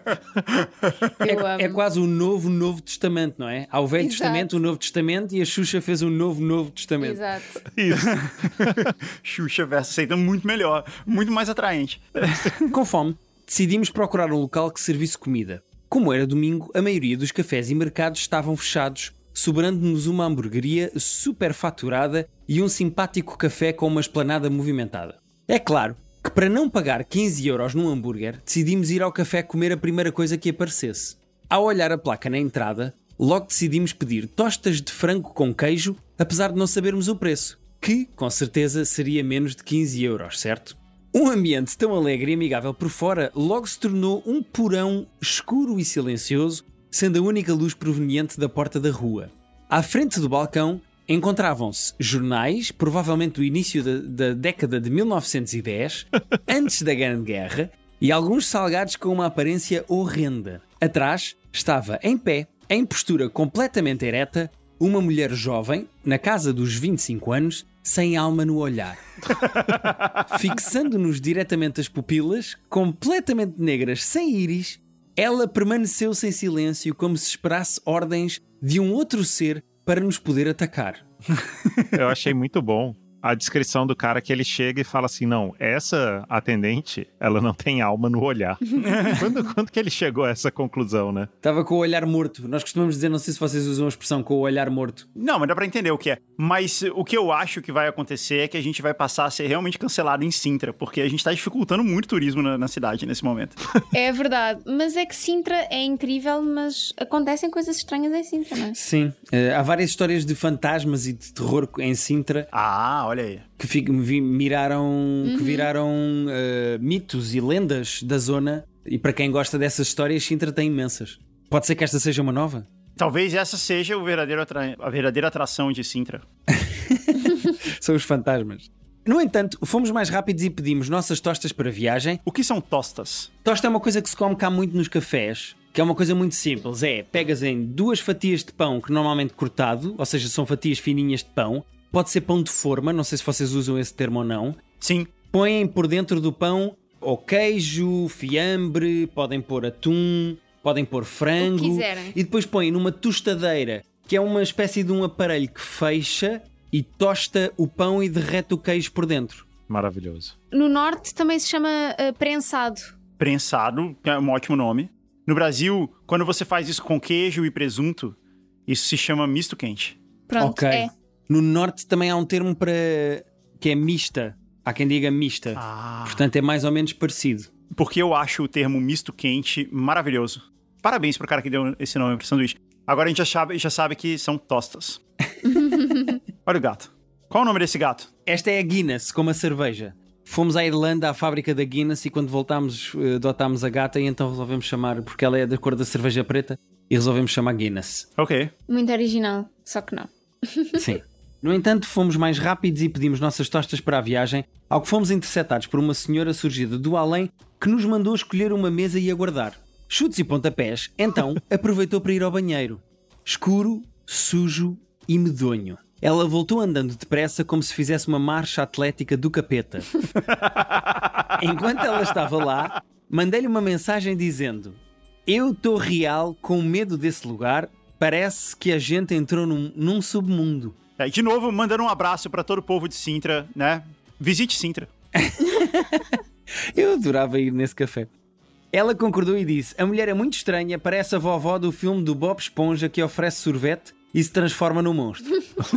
É quase o Novo Testamento, não é? Há o Velho Testamento, o Novo Testamento e a Xuxa fez o Novo Testamento. Exato. Isso. Xuxa vs Satan, muito melhor. Muito mais atraente. Com fome, decidimos procurar um local que servisse comida. Como era domingo, a maioria dos cafés e mercados estavam fechados, sobrando-nos uma hamburgueria super faturada e um simpático café com uma esplanada movimentada. É claro que para não pagar 15 € num hambúrguer, decidimos ir ao café comer a primeira coisa que aparecesse. Ao olhar a placa na entrada, logo decidimos pedir tostas de frango com queijo, apesar de não sabermos o preço, que, com certeza, seria menos de 15 €, certo? Um ambiente tão alegre e amigável por fora logo se tornou um porão escuro e silencioso, sendo a única luz proveniente da porta da rua. À frente do balcão encontravam-se jornais, provavelmente do início da década de 1910, antes da Grande Guerra, e alguns salgados com uma aparência horrenda. Atrás estava em pé, em postura completamente ereta, uma mulher jovem, na casa dos 25 anos, sem alma no olhar. Fixando-nos diretamente as pupilas, completamente negras, sem íris, ela permaneceu-se em silêncio como se esperasse ordens de um outro ser para nos poder atacar. Eu achei muito bom a descrição do cara que ele chega e fala assim, não, essa atendente, ela não tem alma no olhar. Quando que ele chegou a essa conclusão, né? Estava com o olhar morto. Nós costumamos dizer, não sei se vocês usam a expressão com o olhar morto. Não, mas dá pra entender o que é. Mas o que eu acho que vai acontecer é que a gente vai passar a ser realmente cancelado em Sintra, porque a gente tá dificultando muito o turismo na cidade nesse momento. É verdade, mas é que Sintra é incrível, mas acontecem coisas estranhas em Sintra, não é? Sim, há várias histórias de fantasmas e de terror em Sintra. Ah, olha aí. Que viraram mitos e lendas da zona. E para quem gosta dessas histórias, Sintra tem imensas. Pode ser que esta seja uma nova? Talvez essa seja a verdadeira atração de Sintra. São os fantasmas. No entanto, fomos mais rápidos e pedimos nossas tostas para viagem. O que são tostas? Tosta é uma coisa que se come cá muito nos cafés, que é uma coisa muito simples. Pegas em 2 fatias de pão, que normalmente cortado, ou seja, são fatias fininhas de pão. Pode ser pão de forma, não sei se vocês usam esse termo ou não. Sim. Põem por dentro do pão ou queijo, fiambre, podem pôr atum, podem pôr frango. O que quiserem. E depois põem numa tostadeira, que é uma espécie de um aparelho que fecha e tosta o pão e derrete o queijo por dentro. Maravilhoso. No norte também se chama prensado. Prensado, que é um ótimo nome. No Brasil, quando você faz isso com queijo e presunto, isso se chama misto quente. Pronto, Ok. é. No norte também há um termo para que é mista. Há quem diga mista. Portanto, é mais ou menos parecido. Porque eu acho o termo misto quente maravilhoso. Parabéns pro cara que deu esse nome pro sanduíche. Agora a gente já sabe que são tostas. Olha o gato. Qual é o nome desse gato? Esta é a Guinness, como a cerveja. Fomos à Irlanda, à fábrica da Guinness, e quando voltámos, adotámos a gata e então resolvemos chamar, porque ela é da cor da cerveja preta, e resolvemos chamar Guinness. Ok. Muito original, só que não. Sim. No entanto, fomos mais rápidos e pedimos nossas tostas para a viagem, ao que fomos interceptados por uma senhora surgida do além que nos mandou escolher uma mesa e aguardar. Chutes e pontapés, então aproveitou para ir ao banheiro. Escuro, sujo e medonho. Ela voltou andando depressa como se fizesse uma marcha atlética do capeta. Enquanto ela estava lá, mandei-lhe uma mensagem dizendo: eu estou real com medo desse lugar, parece que a gente entrou num submundo. De novo, mandando um abraço pra todo o povo de Sintra, né? Visite Sintra. Eu adorava ir nesse café. Ela concordou e disse: a mulher é muito estranha, parece a vovó do filme do Bob Esponja que oferece sorvete e se transforma num monstro.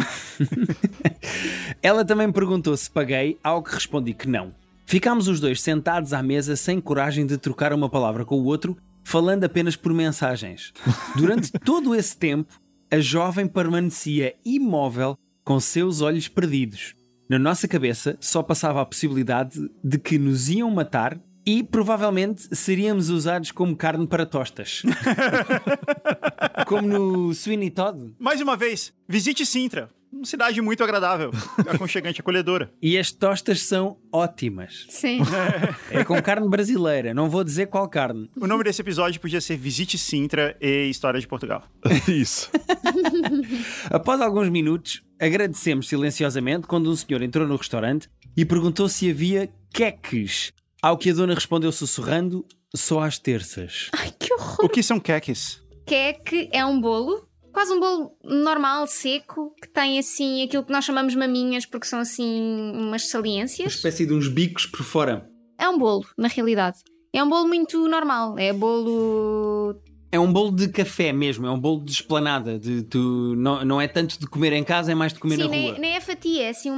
Ela também perguntou se paguei, ao que respondi que não. Ficámos os dois sentados à mesa sem coragem de trocar uma palavra com o outro, falando apenas por mensagens. Durante todo esse tempo, a jovem permanecia imóvel com seus olhos perdidos. Na nossa cabeça só passava a possibilidade de que nos iam matar e provavelmente seríamos usados como carne para tostas. Como no Sweeney Todd. Mais uma vez, visite Sintra. Uma cidade muito agradável, aconchegante e acolhedora. E as tostas são ótimas. Sim. É com carne brasileira, não vou dizer qual carne. O nome desse episódio podia ser Visite Sintra e História de Portugal. Isso. Após alguns minutos, agradecemos silenciosamente quando um senhor entrou no restaurante e perguntou se havia queques. Ao que a dona respondeu sussurrando: só às terças. Ai, que horror. O que são queques? Queque é um bolo, quase um bolo normal, seco, que tem assim aquilo que nós chamamos maminhas, porque são assim umas Uma saliências. espécie de uns bicos por fora. É um bolo, na realidade. É um bolo muito normal. É bolo. É um bolo de café mesmo, é um bolo de esplanada. Não é tanto de comer em casa, é mais de comer Sim, na rua. nem é fatia, é assim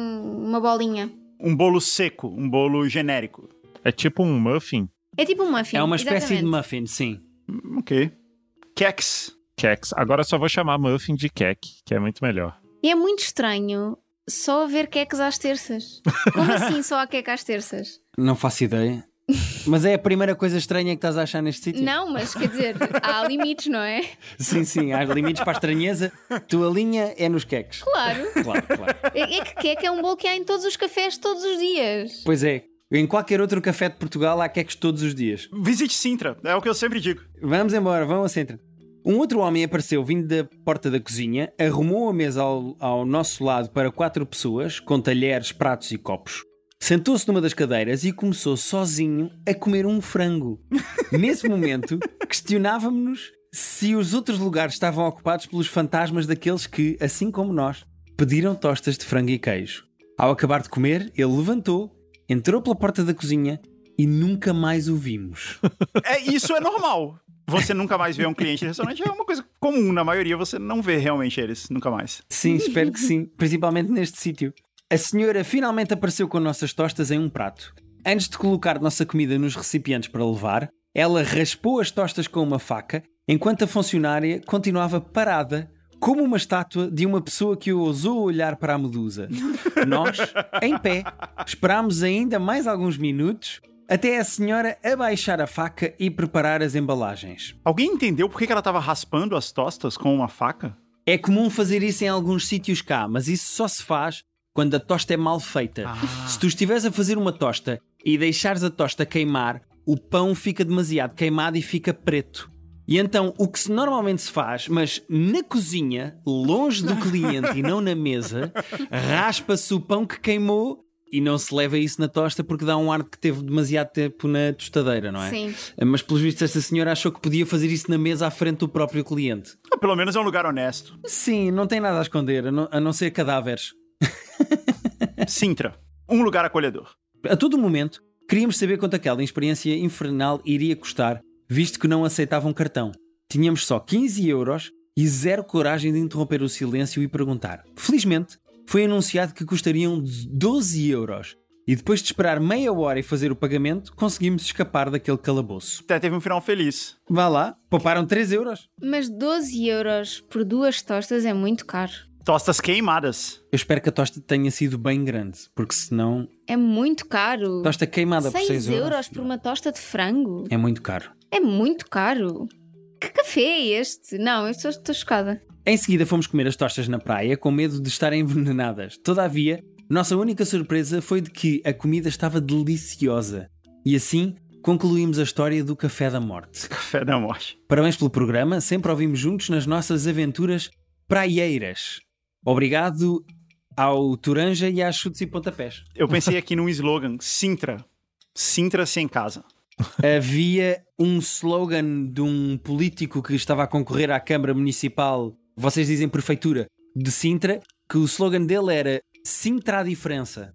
uma bolinha. Um bolo seco, um bolo genérico. É tipo um muffin. É tipo um muffin. É uma espécie exatamente. de muffin, sim. Ok. Queques. Kex. Agora só vou chamar muffin de kek, que é muito melhor. E é muito estranho só haver queques às terças. Como assim só há queque às terças? Não faço ideia. Mas é a primeira coisa estranha que estás a achar neste sítio? Não, mas quer dizer, há limites, não é? Sim, há limites para a estranheza. Tua linha é nos queques. Claro. Claro. É que queque é um bolo que há em todos os cafés todos os dias. Pois é. Em qualquer outro café de Portugal há queques todos os dias. Visite Sintra, é o que eu sempre digo. Vamos embora, vamos a Sintra. Um outro homem apareceu vindo da porta da cozinha, arrumou a mesa ao nosso lado para 4 pessoas, com talheres, pratos e copos. Sentou-se numa das cadeiras e começou sozinho a comer um frango. Nesse momento, questionávamos-nos se os outros lugares estavam ocupados pelos fantasmas daqueles que, assim como nós, pediram tostas de frango e queijo. Ao acabar de comer, ele levantou, entrou pela porta da cozinha e nunca mais o vimos. Isso é normal. Você nunca mais vê um cliente de restaurante, é uma coisa comum. Na maioria você não vê realmente eles, nunca mais. Sim, espero que sim. Principalmente neste sítio. A senhora finalmente apareceu com nossas tostas em um prato. Antes de colocar nossa comida nos recipientes para levar, ela raspou as tostas com uma faca, enquanto a funcionária continuava parada, como uma estátua de uma pessoa que ousou olhar para a medusa. Nós, em pé, esperámos ainda mais alguns minutos até a senhora abaixar a faca e preparar as embalagens. Alguém entendeu por que ela estava raspando as tostas com uma faca? É comum fazer isso em alguns sítios cá, mas isso só se faz quando a tosta é mal feita. Se tu estiveres a fazer uma tosta e deixares a tosta queimar, o pão fica demasiado queimado e fica preto. E então, o que normalmente se faz, mas na cozinha, longe do cliente e não na mesa, raspa-se o pão que queimou e não se leva isso na tosta porque dá um ar de que teve demasiado tempo na tostadeira, não é? Sim. Mas pelos vistos esta senhora achou que podia fazer isso na mesa à frente do próprio cliente. Pelo menos é um lugar honesto. Sim, não tem nada a esconder, a não ser cadáveres. Sintra, um lugar acolhedor. A todo momento, queríamos saber quanto aquela experiência infernal iria custar, visto que não aceitavam cartão. Tínhamos só 15 euros e zero coragem de interromper o silêncio e perguntar. Felizmente, foi anunciado que custariam 12 euros. E depois de esperar meia hora e fazer o pagamento, conseguimos escapar daquele calabouço. Até teve um final feliz. Vá lá, pouparam 3 euros. Mas 12 euros por 2 tostas é muito caro. Tostas queimadas. Eu espero que a tosta tenha sido bem grande, porque senão... É muito caro. Tosta queimada por 6 euros. por uma tosta de frango. É muito caro. É muito caro. Que café é este? Não, eu estou chocada. Em seguida fomos comer as tostas na praia com medo de estarem envenenadas. Todavia, nossa única surpresa foi de que a comida estava deliciosa. E assim concluímos a história do Café da Morte. Café da Morte. Parabéns pelo programa, sempre ouvimos juntos nas nossas aventuras praieiras. Obrigado ao Turanja e às chutes e pontapés. Eu pensei aqui num slogan, Sintra. Sintra-se em casa. Havia um slogan de um político que estava a concorrer à Câmara Municipal, vocês dizem Prefeitura, de Sintra, que o slogan dele era Sintra a diferença.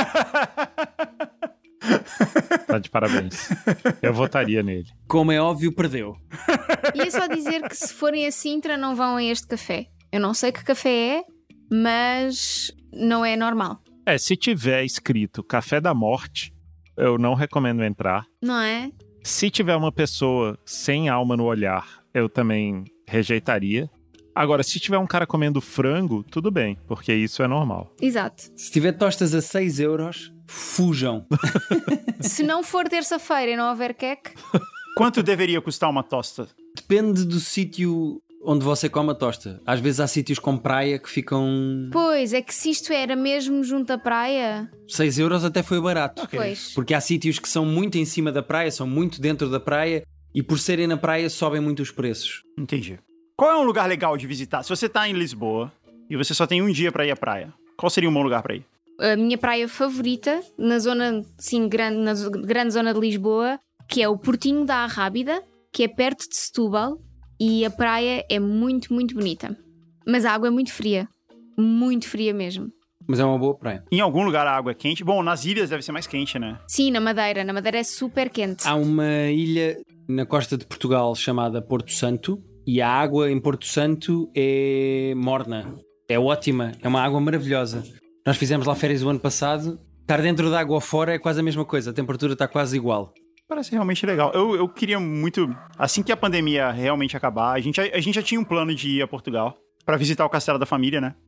Tá de parabéns. Eu votaria nele. Como é óbvio, perdeu. E é só dizer que se forem a Sintra não vão a este café. Eu não sei que café é, mas não é normal. Se tiver escrito Café da Morte, eu não recomendo entrar. Não é? Se tiver uma pessoa sem alma no olhar, eu também rejeitaria. Agora, se tiver um cara comendo frango, tudo bem, porque isso é normal. Exato. Se tiver tostas a 6 euros, fujam. Se não for terça-feira e não houver queque, Quanto deveria custar uma tosta? Depende do sítio onde você come a tosta. Às vezes há sítios com praia que ficam... pois é que se isto era mesmo junto à praia, 6 euros até foi barato. pois. Porque há sítios que são muito em cima da praia, são muito dentro da praia e por serem na praia sobem muito os preços. Entendi. Qual é um lugar legal de visitar? Se você tá em Lisboa e você só tem um dia pra ir à praia, qual seria um bom lugar pra ir? A minha praia favorita, na zona, sim, grande, grande zona de Lisboa, que é o Portinho da Arrábida, que é perto de Setúbal, e a praia é muito, muito bonita. Mas a água é muito fria mesmo. Mas é uma boa praia. Em algum lugar a água é quente? Bom, nas ilhas deve ser mais quente, né? Sim, na Madeira é super quente. Há uma ilha na costa de Portugal chamada Porto Santo e a água em Porto Santo é morna. É ótima, é uma água maravilhosa. Nós fizemos lá férias o ano passado. Estar dentro da água ou fora é quase a mesma coisa, a temperatura está quase igual. Parece realmente legal. Eu queria muito, assim que a pandemia realmente acabar, a gente já tinha um plano de ir a Portugal pra visitar o Castelo da Família, né?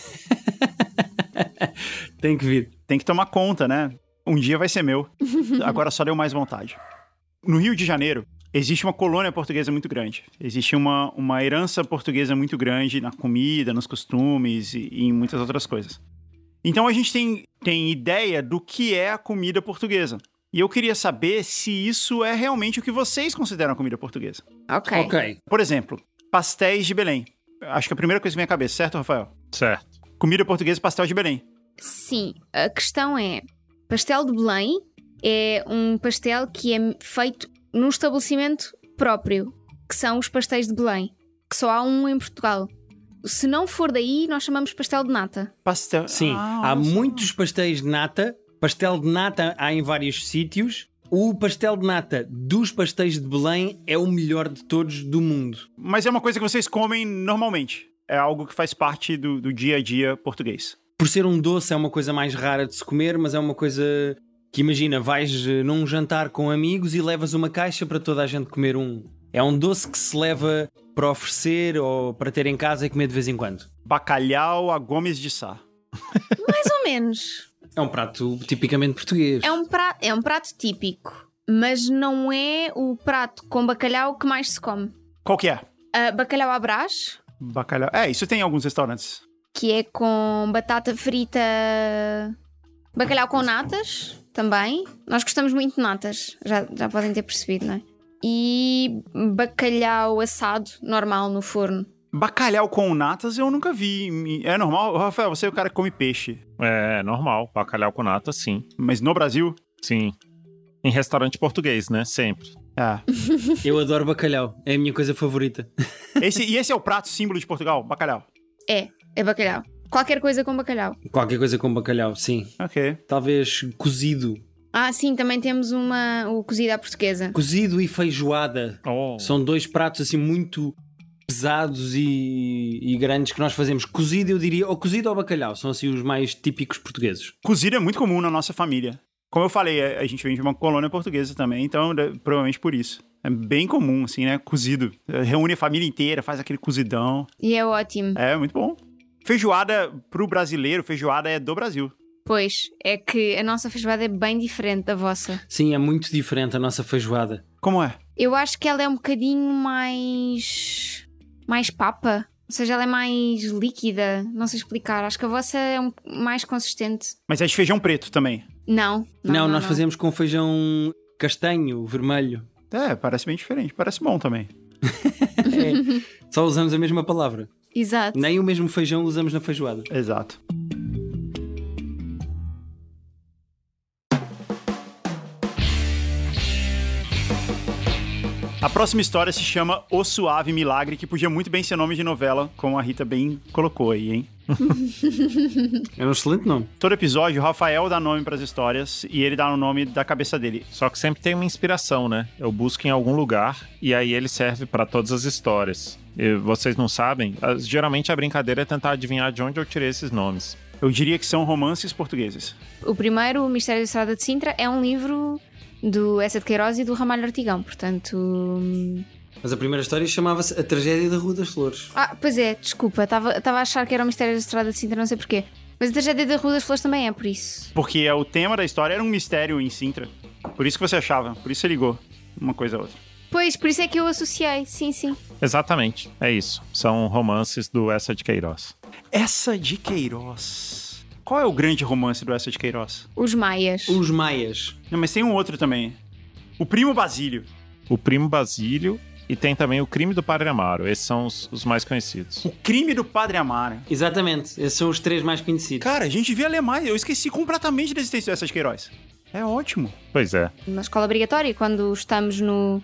Tem que vir. Tem que tomar conta, né? Um dia vai ser meu. Agora só deu mais vontade. No Rio de Janeiro, existe uma colônia portuguesa muito grande. Existe uma herança portuguesa muito grande na comida, nos costumes e em muitas outras coisas. Então a gente tem ideia do que é a comida portuguesa. E eu queria saber se isso é realmente o que vocês consideram a comida portuguesa. Ok. Por exemplo, pastéis de Belém. Acho que é a primeira coisa que vem à cabeça, certo, Rafael? Certo. Comida portuguesa, pastel de Belém. Sim, a questão é, pastel de Belém é um pastel que é feito num estabelecimento próprio, que são os pastéis de Belém, que só há um em Portugal. Se não for daí, nós chamamos pastel de nata. Pastel... Sim, há muitos pastéis de nata. Pastel de nata há em vários sítios. O pastel de nata dos pastéis de Belém é o melhor de todos do mundo. Mas é uma coisa que vocês comem normalmente. É algo que faz parte do dia a dia português. Por ser um doce é uma coisa mais rara de se comer, mas é uma coisa que, imagina, vais num jantar com amigos e levas uma caixa para toda a gente comer um. É um doce que se leva para oferecer ou para ter em casa e comer de vez em quando. Bacalhau a Gomes de Sá. Mais ou menos. É um prato tipicamente português. É um prato típico, mas não é o prato com bacalhau que mais se come. Qual que é? Bacalhau à Brás, Bacalhau... isso tem em alguns restaurantes. que é com batata frita, bacalhau com natas também. Nós gostamos muito de natas, já podem ter percebido, não é? E bacalhau assado, normal, no forno. Bacalhau com natas eu nunca vi. É normal? Rafael, você é o cara que come peixe. É normal. Bacalhau com nata, sim. Mas no Brasil? Sim. Em restaurante português, né? Sempre. É. Eu adoro bacalhau. É a minha coisa favorita. Esse é o prato símbolo de Portugal? Bacalhau? É bacalhau. Qualquer coisa com bacalhau. Qualquer coisa com bacalhau, sim. Ok. Talvez cozido. Ah, sim, também temos o cozido à portuguesa. Cozido e feijoada. Oh. São dois pratos assim muito pesados e grandes que nós fazemos. Cozido, eu diria, ou cozido ou bacalhau. São assim os mais típicos portugueses. Cozido é muito comum na nossa família. Como eu falei, a gente vem de uma colônia portuguesa também, então provavelmente por isso. É bem comum, assim, né? Cozido. Reúne a família inteira, faz aquele cozidão. E é ótimo. É, muito bom. Feijoada, pro brasileiro, feijoada é do Brasil. Pois, é que a nossa feijoada é bem diferente da vossa. Sim, é muito diferente a nossa feijoada. Como é? Eu acho que ela é um bocadinho mais papa. Ou seja, ela é mais líquida. Não sei explicar. Acho que a vossa é mais consistente. Mas é de feijão preto também. Não, nós fazemos com feijão castanho, vermelho. É, parece bem diferente. Parece bom também. Só usamos a mesma palavra. Exato. Nem o mesmo feijão usamos na feijoada. Exato. A próxima história se chama O Suave Milagre, que podia muito bem ser nome de novela, como a Rita bem colocou aí, hein? É um excelente nome. Todo episódio, o Rafael dá nome pras histórias e ele dá o nome da cabeça dele. Só que sempre tem uma inspiração, né? Eu busco em algum lugar e aí ele serve pra todas as histórias. E vocês não sabem? Geralmente a brincadeira é tentar adivinhar de onde eu tirei esses nomes. Eu diria que são romances portugueses. O primeiro, O Mistério da Estrada de Sintra, é um livro do Eça de Queiroz e do Ramalho Ortigão, portanto... Mas a primeira história chamava-se A Tragédia da Rua das Flores. Pois é, desculpa, estava a achar que era O Mistério da Estrada de Sintra, não sei porquê. Mas a Tragédia da Rua das Flores também é, por isso. Porque o tema da história era um mistério em Sintra. Por isso que você achava, por isso você ligou uma coisa a outra. Pois, por isso é que eu associei, sim. Exatamente, é isso. São romances do Eça de Queiroz. Eça de Queiroz. Qual é o grande romance do Eça de Queiroz? Os Maias. Os Maias. Não, mas tem um outro também. O Primo Basílio. O Primo Basílio e tem também O Crime do Padre Amaro. Esses são os mais conhecidos. O Crime do Padre Amaro. Exatamente, esses são os 3 mais conhecidos. Cara, a gente devia ler mais. Eu esqueci completamente da existência do Eça de Queiroz. É ótimo. Pois é. Na escola obrigatória, quando estamos no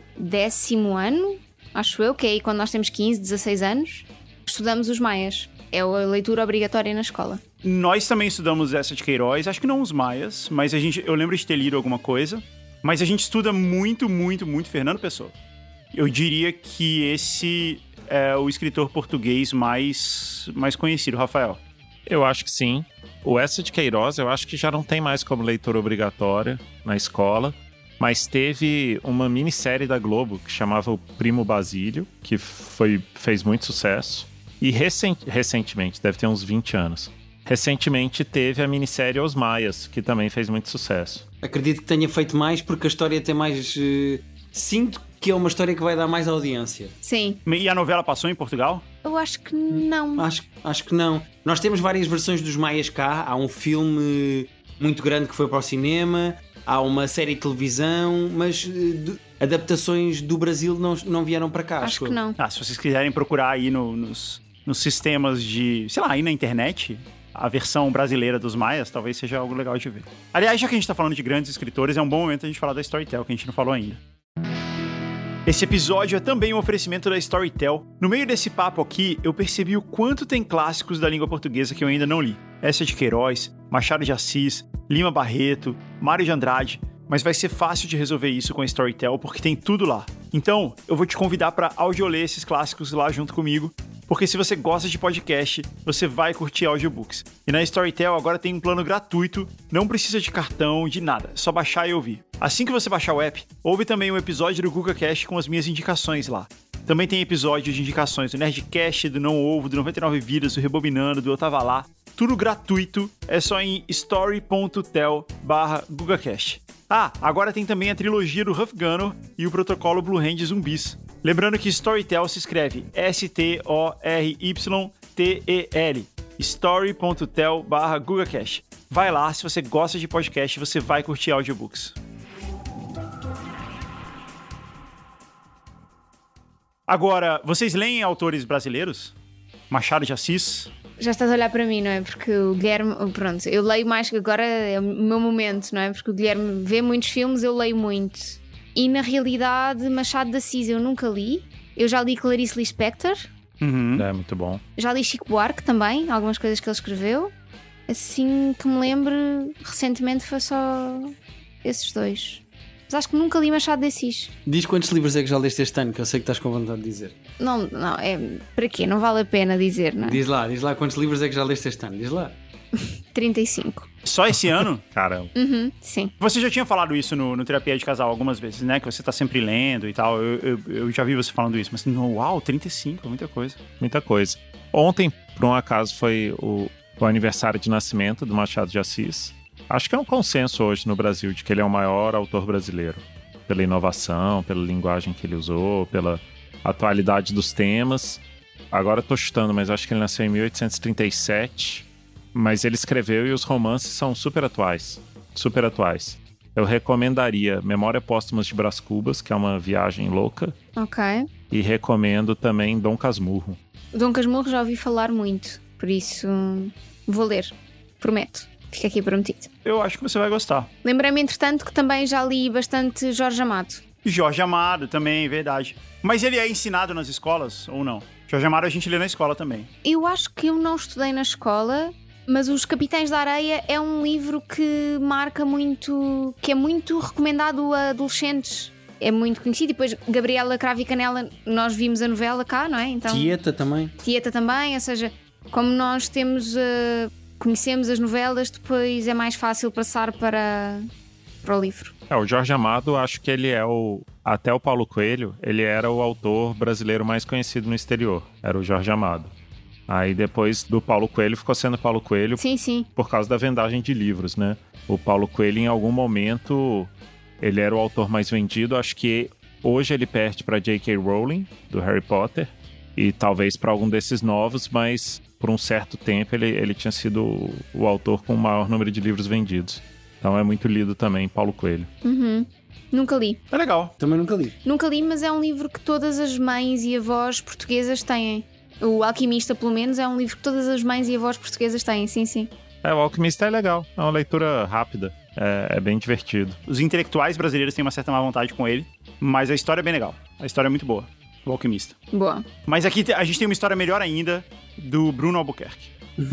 10º ano, acho eu, que é aí quando nós temos 15, 16 anos, estudamos os Maias. É a leitura obrigatória na escola. Nós também estudamos Eça de Queiroz, acho que não os Maias, mas eu lembro de ter lido alguma coisa. Mas a gente estuda muito Fernando Pessoa. Eu diria que esse é o escritor português mais conhecido, Rafael. Eu acho que sim. O Eça de Queiroz eu acho que já não tem mais como leitura obrigatória na escola, mas teve uma minissérie da Globo que chamava O Primo Basílio, que fez muito sucesso. E recentemente, deve ter uns 20 anos, recentemente teve a minissérie Os Maias, que também fez muito sucesso. Acredito que tenha feito mais porque a história tem mais... Sinto que é uma história que vai dar mais audiência. Sim. E a novela passou em Portugal? Eu acho que não. Acho que não. Nós temos várias versões dos Maias cá. Há um filme muito grande que foi para o cinema, há uma série de televisão, mas adaptações do Brasil não vieram para cá. Acho que não. Se vocês quiserem procurar aí nos sistemas de, sei lá, aí na internet, a versão brasileira dos Maias, talvez seja algo legal de ver. Aliás, já que a gente tá falando de grandes escritores, é um bom momento a gente falar da Storytel, que a gente não falou ainda. Esse episódio é também um oferecimento da Storytel. No meio desse papo aqui, eu percebi o quanto tem clássicos da língua portuguesa que eu ainda não li. Eça de Queiroz, Machado de Assis, Lima Barreto, Mário de Andrade, mas vai ser fácil de resolver isso com a Storytel porque tem tudo lá. Então, eu vou te convidar para audioler esses clássicos lá junto comigo, porque se você gosta de podcast, você vai curtir audiobooks. E na Storytel agora tem um plano gratuito, não precisa de cartão, de nada, é só baixar e ouvir. Assim que você baixar o app, ouve também um episódio do GugaCast com as minhas indicações lá. Também tem episódio de indicações do Nerdcast, do Não Ovo, do 99 Vidas, do Rebobinando, do Eu Tava Lá. Tudo gratuito, é só em story.tel/GugaCast. Agora tem também a trilogia do Huff Gunner e o protocolo Blue Hand Zumbis. Lembrando que Storytel se escreve STORYTEL. story.tel/GugaCast. Vai lá, se você gosta de podcast, você vai curtir audiobooks. Agora, vocês leem autores brasileiros? Machado de Assis? Já estás a olhar para mim, não é? Porque o Guilherme... Pronto, eu leio mais... Agora é o meu momento, não é? Porque o Guilherme vê muitos filmes, eu leio muito. E na realidade, Machado de Assis eu nunca li. Eu já li Clarice Lispector. É muito bom. Já li Chico Buarque também, algumas coisas que ele escreveu. Assim que me lembro, recentemente foi só esses dois. Mas acho que nunca li Machado de Assis. Diz quantos livros é que já leste este ano, que eu sei que estás com vontade de dizer. Não, é... Para quê? Não vale a pena dizer, não é? Diz lá quantos livros é que já leste este ano, diz lá. 35. Só esse ano? Caramba. Sim. Você já tinha falado isso no Terapia de Casal algumas vezes, né? Que você tá sempre lendo e tal. Eu já vi você falando isso, mas uau, 35, muita coisa. Muita coisa. Ontem, por um acaso, foi o aniversário de nascimento do Machado de Assis. Acho que é um consenso hoje no Brasil de que ele é o maior autor brasileiro. Pela inovação, pela linguagem que ele usou, pela atualidade dos temas. Agora eu tô chutando, mas acho que ele nasceu em 1837. Mas ele escreveu e os romances são super atuais. Super atuais. Eu recomendaria Memória Póstumas de Brás Cubas, que é uma viagem louca. Ok. E recomendo também Dom Casmurro. Dom Casmurro já ouvi falar muito, por isso vou ler. Prometo. Fica aqui prometido. Eu acho que você vai gostar. Lembrei-me, entretanto, que também já li bastante Jorge Amado. Jorge Amado também, verdade. Mas ele é ensinado nas escolas ou não? Jorge Amado a gente lê na escola também. Eu acho que eu não estudei na escola, mas Os Capitães da Areia é um livro que marca muito, que é muito recomendado a adolescentes. É muito conhecido. E depois Gabriela Cravo e Canela, nós vimos a novela cá, não é? Então, Tieta também. Tieta também, ou seja, como nós temos, conhecemos as novelas, depois é mais fácil passar para o livro. O Jorge Amado, acho que ele é até o Paulo Coelho, ele era o autor brasileiro mais conhecido no exterior. Era o Jorge Amado. Aí depois do Paulo Coelho ficou sendo Paulo Coelho Sim. por causa da vendagem de livros, né? O Paulo Coelho, em algum momento, ele era o autor mais vendido. Acho que hoje ele perde para J.K. Rowling, do Harry Potter, e talvez para algum desses novos, mas por um certo tempo ele tinha sido o autor com o maior número de livros vendidos. Então é muito lido também, Paulo Coelho. Nunca li. É legal. Também nunca li. Nunca li, mas é um livro que todas as mães e avós portuguesas têm. O Alquimista, pelo menos, é um livro que todas as mães e avós portuguesas têm, sim. O Alquimista é legal, é uma leitura rápida, é bem divertido. Os intelectuais brasileiros têm uma certa má vontade com ele, mas a história é bem legal. A história é muito boa, o Alquimista. Boa. Mas aqui a gente tem uma história melhor ainda do Bruno Albuquerque.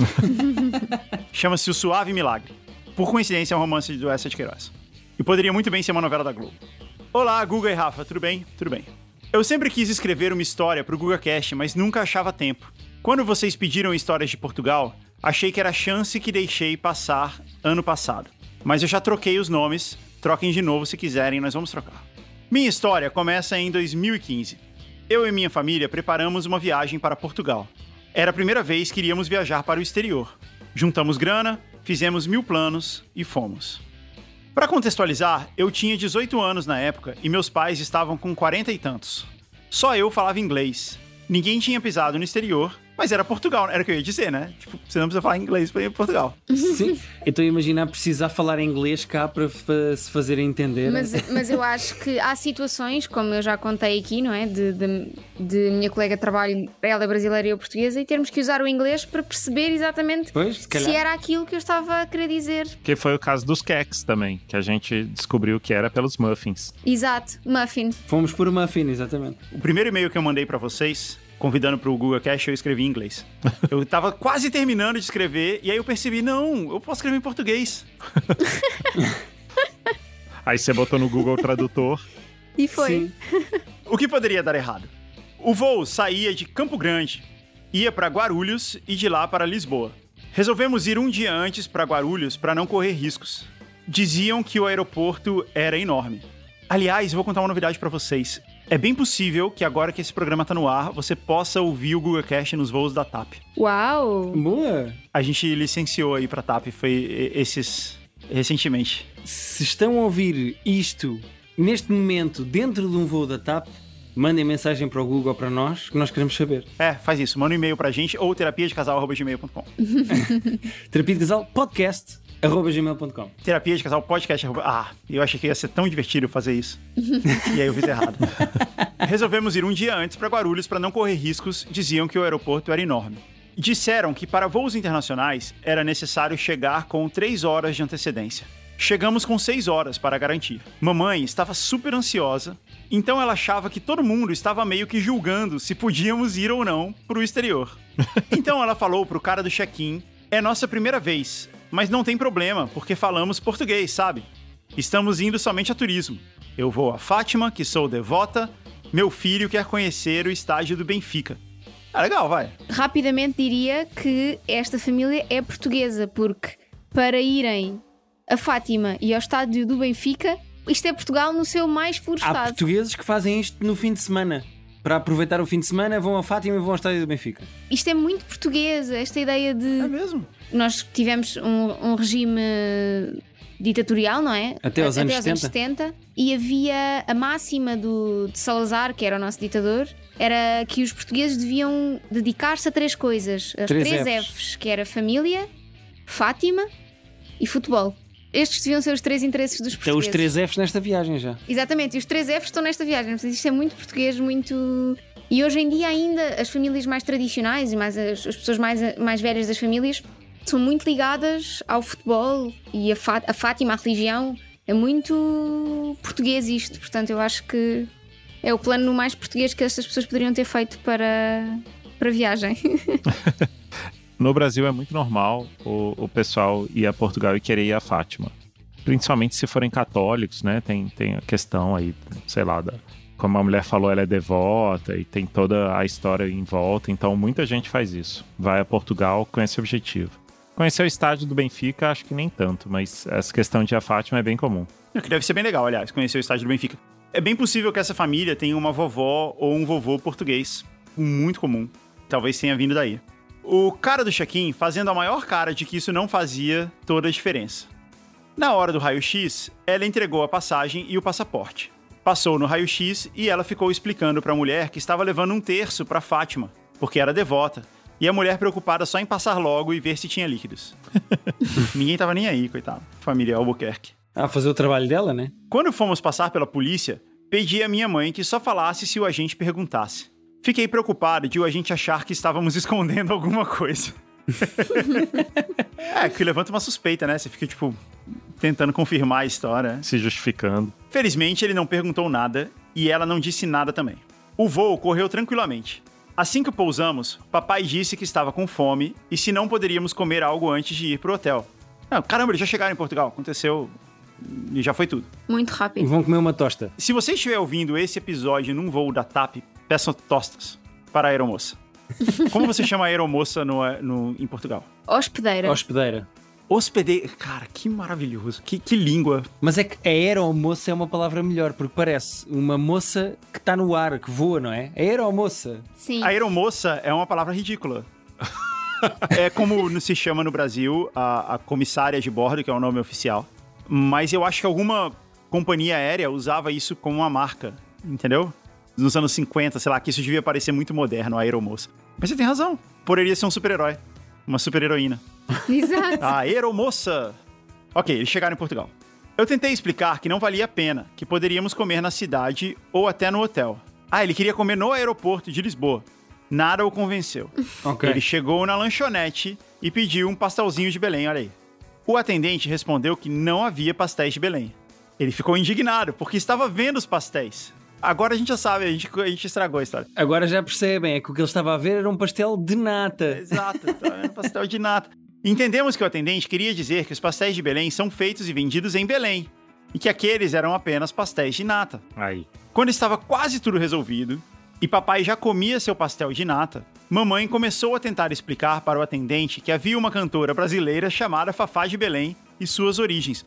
Chama-se O Suave Milagre. Por coincidência, é um romance do Essa de Queiroz. E poderia muito bem ser uma novela da Globo. Olá, Guga e Rafa, tudo bem? Tudo bem. Eu sempre quis escrever uma história pro GugaCast, mas nunca achava tempo. Quando vocês pediram histórias de Portugal, achei que era a chance que deixei passar ano passado. Mas eu já troquei os nomes, troquem de novo se quiserem, nós vamos trocar. Minha história começa em 2015. Eu e minha família preparamos uma viagem para Portugal. Era a primeira vez que iríamos viajar para o exterior. Juntamos grana, fizemos 1000 planos e fomos. Para contextualizar, eu tinha 18 anos na época e meus pais estavam com 40 e tantos. Só eu falava inglês. Ninguém tinha pisado no exterior, mas era Portugal, era o que eu ia dizer, né? Tipo, você não precisa falar inglês para ir para Portugal. Sim, então imagina precisar falar inglês cá para se fazer entender. Mas eu acho que há situações, como eu já contei aqui, não é? De minha colega de trabalho, ela é brasileira e eu portuguesa, e termos que usar o inglês para perceber exatamente se era aquilo que eu estava a querer dizer. Que foi o caso dos cakes também, que a gente descobriu que era pelos muffins. Exato, muffin. Fomos por muffin, exatamente. O primeiro e-mail que eu mandei para vocês, convidando pro GugaCast, eu escrevi em inglês. Eu tava quase terminando de escrever, e aí eu percebi, não, eu posso escrever em português. Aí você botou no Google Tradutor. E foi. Sim. O que poderia dar errado? O voo saía de Campo Grande, ia para Guarulhos e de lá para Lisboa. Resolvemos ir um dia antes para Guarulhos para não correr riscos. Diziam que o aeroporto era enorme. Aliás, vou contar uma novidade para vocês. É bem possível que agora que esse programa tá no ar, você possa ouvir o GugaCast nos voos da TAP. Uau! Boa! A gente licenciou aí pra TAP, foi recentemente. Se estão a ouvir isto neste momento dentro de um voo da TAP, mandem mensagem para o Google ou para nós, que nós queremos saber. Faz isso, manda um e-mail pra gente ou terapiadecasal@gmail.com. Terapia de Casal podcast@gmail.com. Terapia de Casal podcast. Eu achei que ia ser tão divertido fazer isso. E aí eu fiz errado. Resolvemos ir um dia antes para Guarulhos para não correr riscos, diziam que o aeroporto era enorme. Disseram que para voos internacionais era necessário chegar com 3 horas de antecedência. Chegamos com 6 horas para garantir. Mamãe estava super ansiosa, então ela achava que todo mundo estava meio que julgando se podíamos ir ou não pro exterior. Então ela falou pro cara do check-in, é nossa primeira vez, mas não tem problema, porque falamos português, sabe? Estamos indo somente a turismo. Eu vou a Fátima, que sou devota, meu filho quer conhecer o estádio do Benfica. Legal, vai. Rapidamente diria que esta família é portuguesa, porque para irem a Fátima e ao estádio do Benfica, isto é Portugal no seu mais puro Há estado. portugueses que fazem isto no fim de semana. Para aproveitar o fim de semana, vão a Fátima e vão ao estádio do Benfica. Isto é muito português, esta ideia de... É mesmo? Nós tivemos um regime ditatorial, não é? Até aos anos 70. E havia a máxima de Salazar, que era o nosso ditador, era que os portugueses deviam dedicar-se a 3 coisas. A 3 Fs, que era família, Fátima e futebol. Estes deviam ser os 3 interesses dos portugueses. Então os 3 Fs nesta viagem já. Exatamente, e os 3 Fs estão nesta viagem. Portanto, isto é muito português, muito... E hoje em dia ainda as famílias mais tradicionais e mais as pessoas mais velhas das famílias são muito ligadas ao futebol e a Fátima, à religião, É muito português isto, portanto eu acho que é o plano mais português que estas pessoas poderiam ter feito para viagem. No Brasil é muito normal o pessoal ir a Portugal e querer ir a Fátima. Principalmente se forem católicos, né? Tem a questão aí, sei lá, como a mulher falou, ela é devota e tem toda a história em volta. Então muita gente faz isso. Vai a Portugal com esse objetivo. Conhecer o estádio do Benfica, acho que nem tanto, mas essa questão de ir a Fátima é bem comum. O que deve ser bem legal, aliás, conhecer o estádio do Benfica. É bem possível que essa família tenha uma vovó ou um vovô português. Muito comum. Talvez tenha vindo daí. O cara do check-in fazendo a maior cara de que isso não fazia toda a diferença. Na hora do raio-x, ela entregou a passagem e o passaporte. Passou no raio-x e ela ficou explicando para a mulher que estava levando um terço para Fátima, porque era devota. E a mulher preocupada só em passar logo e ver se tinha líquidos. Ninguém tava nem aí, coitado. Família Albuquerque. Fazer o trabalho dela, né? Quando fomos passar pela polícia, pedi à minha mãe que só falasse se o agente perguntasse. Fiquei preocupado de o agente achar que estávamos escondendo alguma coisa. Que levanta uma suspeita, né? Você fica, tentando confirmar a história. Se justificando. Felizmente, ele não perguntou nada e ela não disse nada também. O voo correu tranquilamente. Assim que pousamos, papai disse que estava com fome e se não poderíamos comer algo antes de ir pro hotel. Caramba, eles já chegaram em Portugal. Aconteceu e já foi tudo. Muito rápido. Vão comer uma tosta. Se você estiver ouvindo esse episódio num voo da TAP, peçam tostas para a aeromoça. Como você chama a aeromoça em Portugal? Hospedeira. Hospedeira. Cara, que maravilhoso. Que língua. Mas é que aeromoça é uma palavra melhor, porque parece uma moça que está no ar, que voa, não é? Aeromoça. Sim. A aeromoça é uma palavra ridícula. É como se chama no Brasil a comissária de bordo, que é o nome oficial. Mas eu acho que alguma companhia aérea usava isso como uma marca, entendeu? Nos anos 50, sei lá, que isso devia parecer muito moderno, a aeromoça. Mas você tem razão. Poderia ser um super-herói. Uma super-heroína. Exato. A aeromoça. Ok, eles chegaram em Portugal. Eu tentei explicar que não valia a pena, que poderíamos comer na cidade ou até no hotel. Ele queria comer no aeroporto de Lisboa. Nada o convenceu. Okay. Ele chegou na lanchonete e pediu um pastelzinho de Belém, olha aí. O atendente respondeu que não havia pastéis de Belém. Ele ficou indignado, porque estava vendo os pastéis. Agora a gente já sabe, a gente estragou a história. Agora já percebem, é que o que ele estava a ver era um pastel de nata. Exato, tá vendo? Pastel de nata. Entendemos que o atendente queria dizer que os pastéis de Belém são feitos e vendidos em Belém, e que aqueles eram apenas pastéis de nata. Aí. Quando estava quase tudo resolvido, e papai já comia seu pastel de nata, mamãe começou a tentar explicar para o atendente que havia uma cantora brasileira chamada Fafá de Belém e suas origens.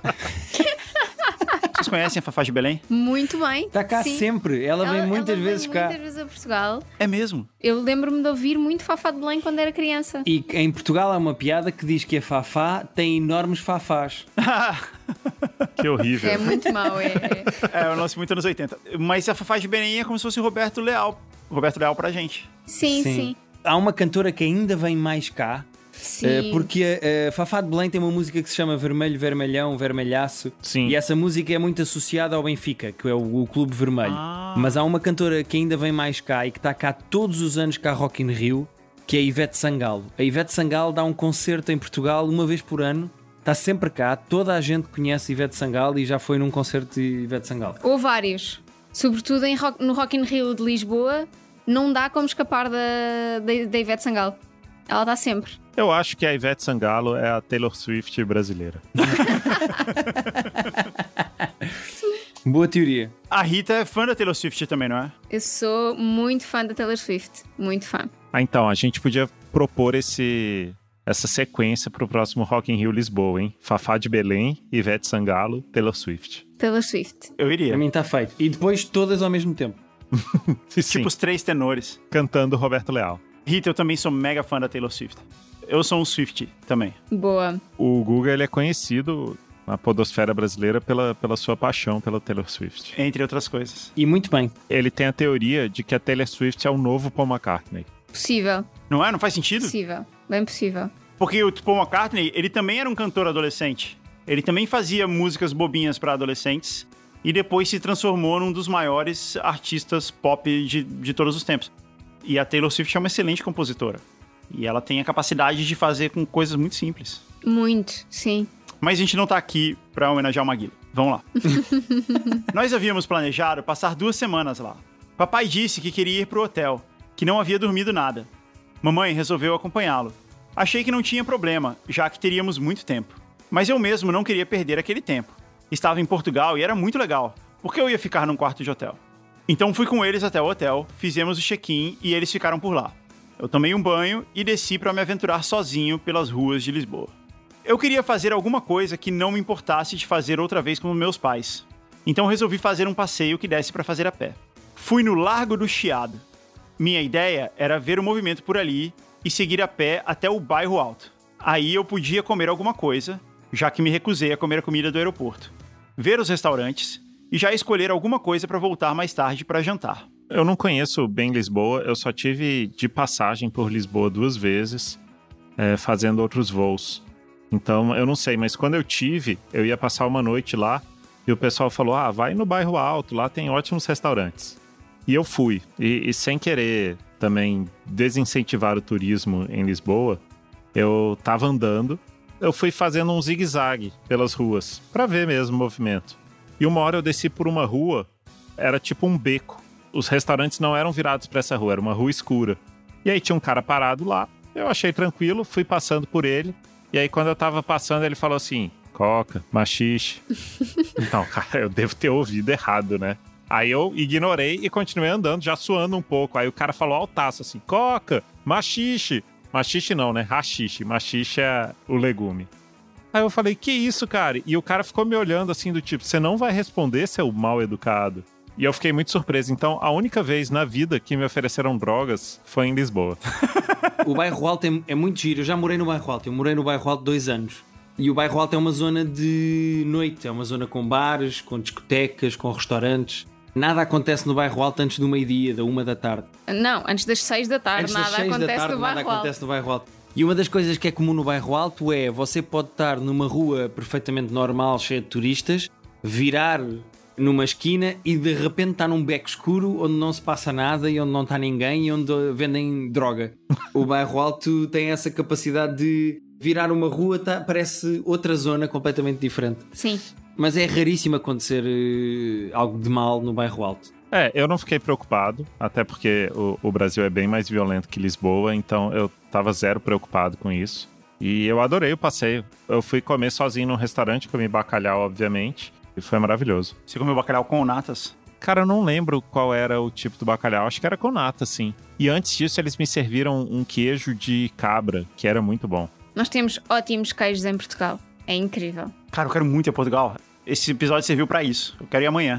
Vocês conhecem a Fafá de Belém? Muito bem. Está cá Sim. sempre. Ela vem muitas vezes cá. Muitas vezes a Portugal. É mesmo? Eu lembro-me de ouvir muito Fafá de Belém quando era criança. E em Portugal há uma piada que diz que a Fafá tem enormes fafás. Que horrível. É muito mau, É o nosso muito anos 80. Mas a Fafá de Belém é como se fosse o Roberto Leal. Roberto Leal pra gente. Sim. Há uma cantora que ainda vem mais cá. Sim. Porque a Fafá de Belém tem uma música que se chama Vermelho, Vermelhão, Vermelhaço. Sim. E essa música é muito associada ao Benfica, que é o Clube Vermelho. Mas há uma cantora que ainda vem mais cá e que está cá todos os anos cá Rock in Rio, que é a Ivete Sangalo. A Ivete Sangalo dá um concerto em Portugal uma vez por ano. Está sempre cá, toda a gente conhece Ivete Sangalo e já foi num concerto de Ivete Sangalo. Ou vários. Sobretudo no Rock in Rio de Lisboa, não dá como escapar da Ivete Sangalo. Ela está sempre. Eu acho que a Ivete Sangalo é a Taylor Swift brasileira. Boa teoria. A Rita é fã da Taylor Swift também, não é? Eu sou muito fã da Taylor Swift. Muito fã. Então, a gente podia propor essa sequência pro próximo Rock in Rio Lisboa, hein? Fafá de Belém, Ivete Sangalo, Taylor Swift. Taylor Swift. Eu iria. Para mim está feito. E depois todas ao mesmo tempo. Sim, Tipo os três tenores. cantando Roberto Leal. Rita, eu também sou mega fã da Taylor Swift. Eu sou um Swiftie também. Boa. O Guga, ele é conhecido na podosfera brasileira pela sua paixão pela Taylor Swift. Entre outras coisas. E muito bem. Ele tem a teoria de que a Taylor Swift é o novo Paul McCartney. Possível. Não é? Não faz sentido? Possível. Bem possível. Porque o Paul McCartney, ele também era um cantor adolescente. Ele também fazia músicas bobinhas para adolescentes e depois se transformou num dos maiores artistas pop de todos os tempos. E a Taylor Swift é uma excelente compositora. E ela tem a capacidade de fazer com coisas muito simples. Muito, sim. Mas a gente não tá aqui pra homenagear o Maguila. Vamos lá. Nós havíamos planejado passar 2 semanas lá. Papai disse que queria ir pro hotel, que não havia dormido nada. Mamãe resolveu acompanhá-lo. Achei que não tinha problema, já que teríamos muito tempo. Mas eu mesmo não queria perder aquele tempo. Estava em Portugal e era muito legal, porque eu ia ficar num quarto de hotel. Então fui com eles até o hotel, fizemos o check-in e eles ficaram por lá. Eu tomei um banho e desci para me aventurar sozinho pelas ruas de Lisboa. Eu queria fazer alguma coisa que não me importasse de fazer outra vez com meus pais. Então resolvi fazer um passeio que desse para fazer a pé. Fui no Largo do Chiado. Minha ideia era ver o movimento por ali e seguir a pé até o Bairro Alto. Aí eu podia comer alguma coisa, já que me recusei a comer a comida do aeroporto. Ver os restaurantes e já escolher alguma coisa para voltar mais tarde para jantar. Eu não conheço bem Lisboa, eu só tive de passagem por Lisboa 2 vezes, fazendo outros voos. Então, eu não sei, mas quando eu tive, eu ia passar uma noite lá e o pessoal falou, vai no Bairro Alto, lá tem ótimos restaurantes. E eu fui, e sem querer também desincentivar o turismo em Lisboa, eu tava andando, eu fui fazendo um zigue-zague pelas ruas, pra ver mesmo o movimento. E uma hora eu desci por uma rua, era tipo um beco. Os restaurantes não eram virados pra essa rua, era uma rua escura. E aí tinha um cara parado lá, eu achei tranquilo, fui passando por ele. E aí quando eu tava passando, ele falou assim, coca, machixe. Não, cara, eu devo ter ouvido errado, né? Aí eu ignorei e continuei andando, já suando um pouco. Aí o cara falou altaço assim, coca, machixe. Machixe não, né? Haxixe. Machixe é o legume. Aí eu falei, que isso, cara? E o cara ficou me olhando assim do tipo, você não vai responder, seu mal educado? E eu fiquei muito surpreso. Então, a única vez na vida que me ofereceram drogas foi em Lisboa. O Bairro Alto é muito giro. Eu já morei no Bairro Alto. Eu morei no Bairro Alto 2 anos. E o Bairro Alto é uma zona de noite. É uma zona com bares, com discotecas, com restaurantes. Nada acontece no Bairro Alto antes do meio-dia, da 1 da tarde. Não, antes das 6 da tarde, Antes das nada 6 da acontece tarde, no nada Bairro acontece Alto. no Bairro Alto. E uma das coisas que é comum no Bairro Alto é você pode estar numa rua perfeitamente normal, cheia de turistas, virar numa esquina e de repente está num beco escuro onde não se passa nada e onde não está ninguém e onde vendem droga. O Bairro Alto tem essa capacidade de virar uma rua, parece outra zona completamente diferente. Sim. Mas é raríssimo acontecer algo de mal no Bairro Alto. Eu não fiquei preocupado, até porque o Brasil é bem mais violento que Lisboa, então eu tava zero preocupado com isso. E eu adorei o passeio. Eu fui comer sozinho num restaurante, comi bacalhau, obviamente, e foi maravilhoso. Você comeu bacalhau com natas? Cara, eu não lembro qual era o tipo do bacalhau, acho que era com nata, sim. E antes disso, eles me serviram um queijo de cabra, que era muito bom. Nós temos ótimos queijos em Portugal. É incrível. Cara, eu quero muito ir a Portugal. Esse episódio serviu pra isso. Eu quero ir amanhã.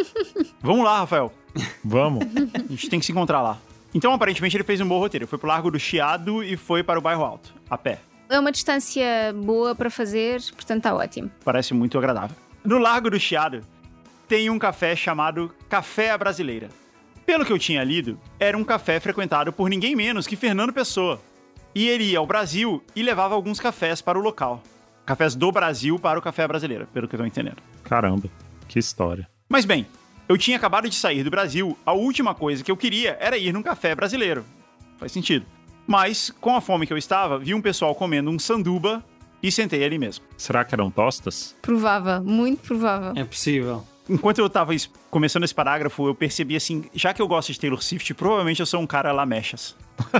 Vamos lá, Rafael. Vamos. A gente tem que se encontrar lá. Então, aparentemente, ele fez um bom roteiro. Ele foi pro Largo do Chiado e foi para o Bairro Alto, a pé. É uma distância boa para fazer, portanto está ótimo. Parece muito agradável. No Largo do Chiado, tem um café chamado Café à Brasileira. Pelo que eu tinha lido, era um café frequentado por ninguém menos que Fernando Pessoa. E ele ia ao Brasil e levava alguns cafés para o local. Cafés do Brasil para o Café à Brasileira, pelo que eu tô entendendo. Caramba, que história. Mas bem, eu tinha acabado de sair do Brasil, a última coisa que eu queria era ir num café brasileiro. Faz sentido. Mas, com a fome que eu estava, vi um pessoal comendo um sanduba e sentei ali mesmo. Será que eram tostas? Provável, muito provável. É possível. Enquanto eu tava começando esse parágrafo, eu percebi assim, já que eu gosto de Taylor Swift, provavelmente eu sou um cara lamechas.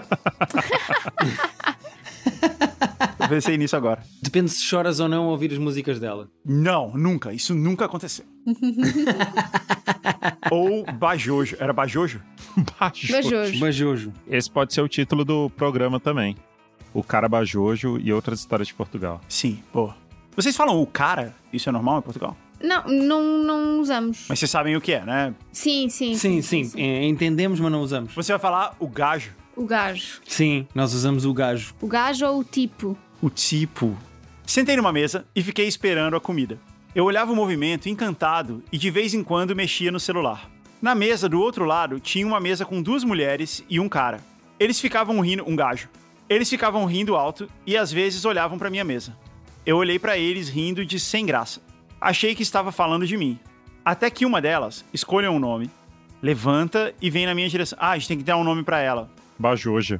Eu pensei nisso agora. Depende se choras ou não ao ouvir as músicas dela. Não, nunca. Isso nunca aconteceu. Ou Bajojo. Era Bajojo? Bajojo. Bajojo. Esse pode ser o título do programa também. O Cara Bajojo e Outras Histórias de Portugal. Sim, boa. Vocês falam o cara? Isso é normal em Portugal? Não usamos. Mas vocês sabem o que é, né? Sim. Entendemos, mas não usamos. Você vai falar o gajo. O gajo. Sim, nós usamos o gajo. O gajo ou o tipo? O tipo. Sentei numa mesa e fiquei esperando a comida. Eu olhava o movimento encantado e de vez em quando mexia no celular. Na mesa do outro lado tinha uma mesa com 2 mulheres e um cara. Eles ficavam rindo, um gajo. Eles ficavam rindo alto e às vezes olhavam pra minha mesa. Eu olhei pra eles rindo de sem graça. Achei que estava falando de mim. Até que uma delas escolha um nome, levanta e vem na minha direção. Ah, a gente tem que dar um nome pra ela. Bajoja.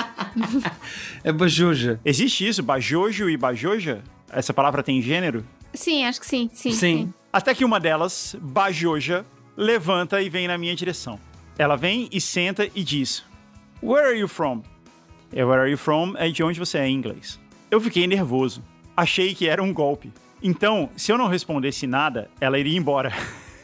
É bajoja. Existe isso? Bajojo e bajoja? Essa palavra tem gênero? Sim, acho que sim. Até que uma delas, Bajoja, levanta e vem na minha direção. Ela vem e senta e diz: Where are you from? Where are you from é de onde você é em inglês. Eu fiquei nervoso. Achei que era um golpe. Então, se eu não respondesse nada, ela iria embora.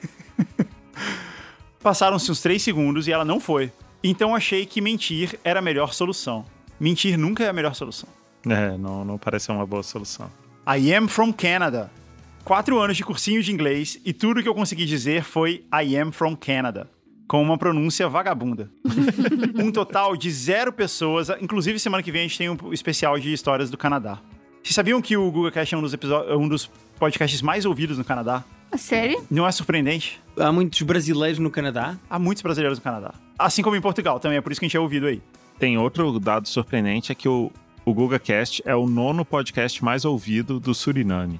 Passaram-se uns 3 segundos e ela não foi. Então achei que mentir era a melhor solução. Mentir nunca é a melhor solução. Não parece uma boa solução. I am from Canada. 4 anos de cursinho de inglês e tudo que eu consegui dizer foi I am from Canada, com uma pronúncia vagabunda. Um total de 0 pessoas, inclusive semana que vem a gente tem um especial de histórias do Canadá. Vocês sabiam que o GugaCast é um dos podcasts mais ouvidos no Canadá? Sério? Não é surpreendente? Há muitos brasileiros no Canadá? Há muitos brasileiros no Canadá. Assim como em Portugal também, é por isso que a gente é ouvido aí. Tem outro dado surpreendente, é que o GugaCast é o 9º podcast mais ouvido do Suriname.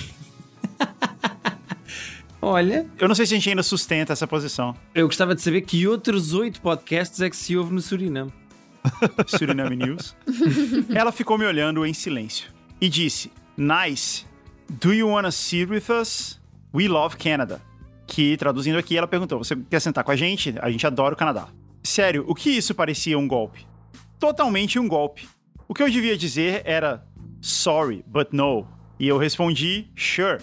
Olha, eu não sei se a gente ainda sustenta essa posição. Eu gostava de saber que outros 8 podcasts é que se ouve no Suriname. Suriname News. Ela ficou me olhando em silêncio e disse: Nice. Do you wanna sit with us? We love Canada. Que, traduzindo aqui, ela perguntou: você quer sentar com a gente? A gente adora o Canadá. Sério, o que isso parecia um golpe? Totalmente um golpe. O que eu devia dizer era sorry, but no. E eu respondi sure.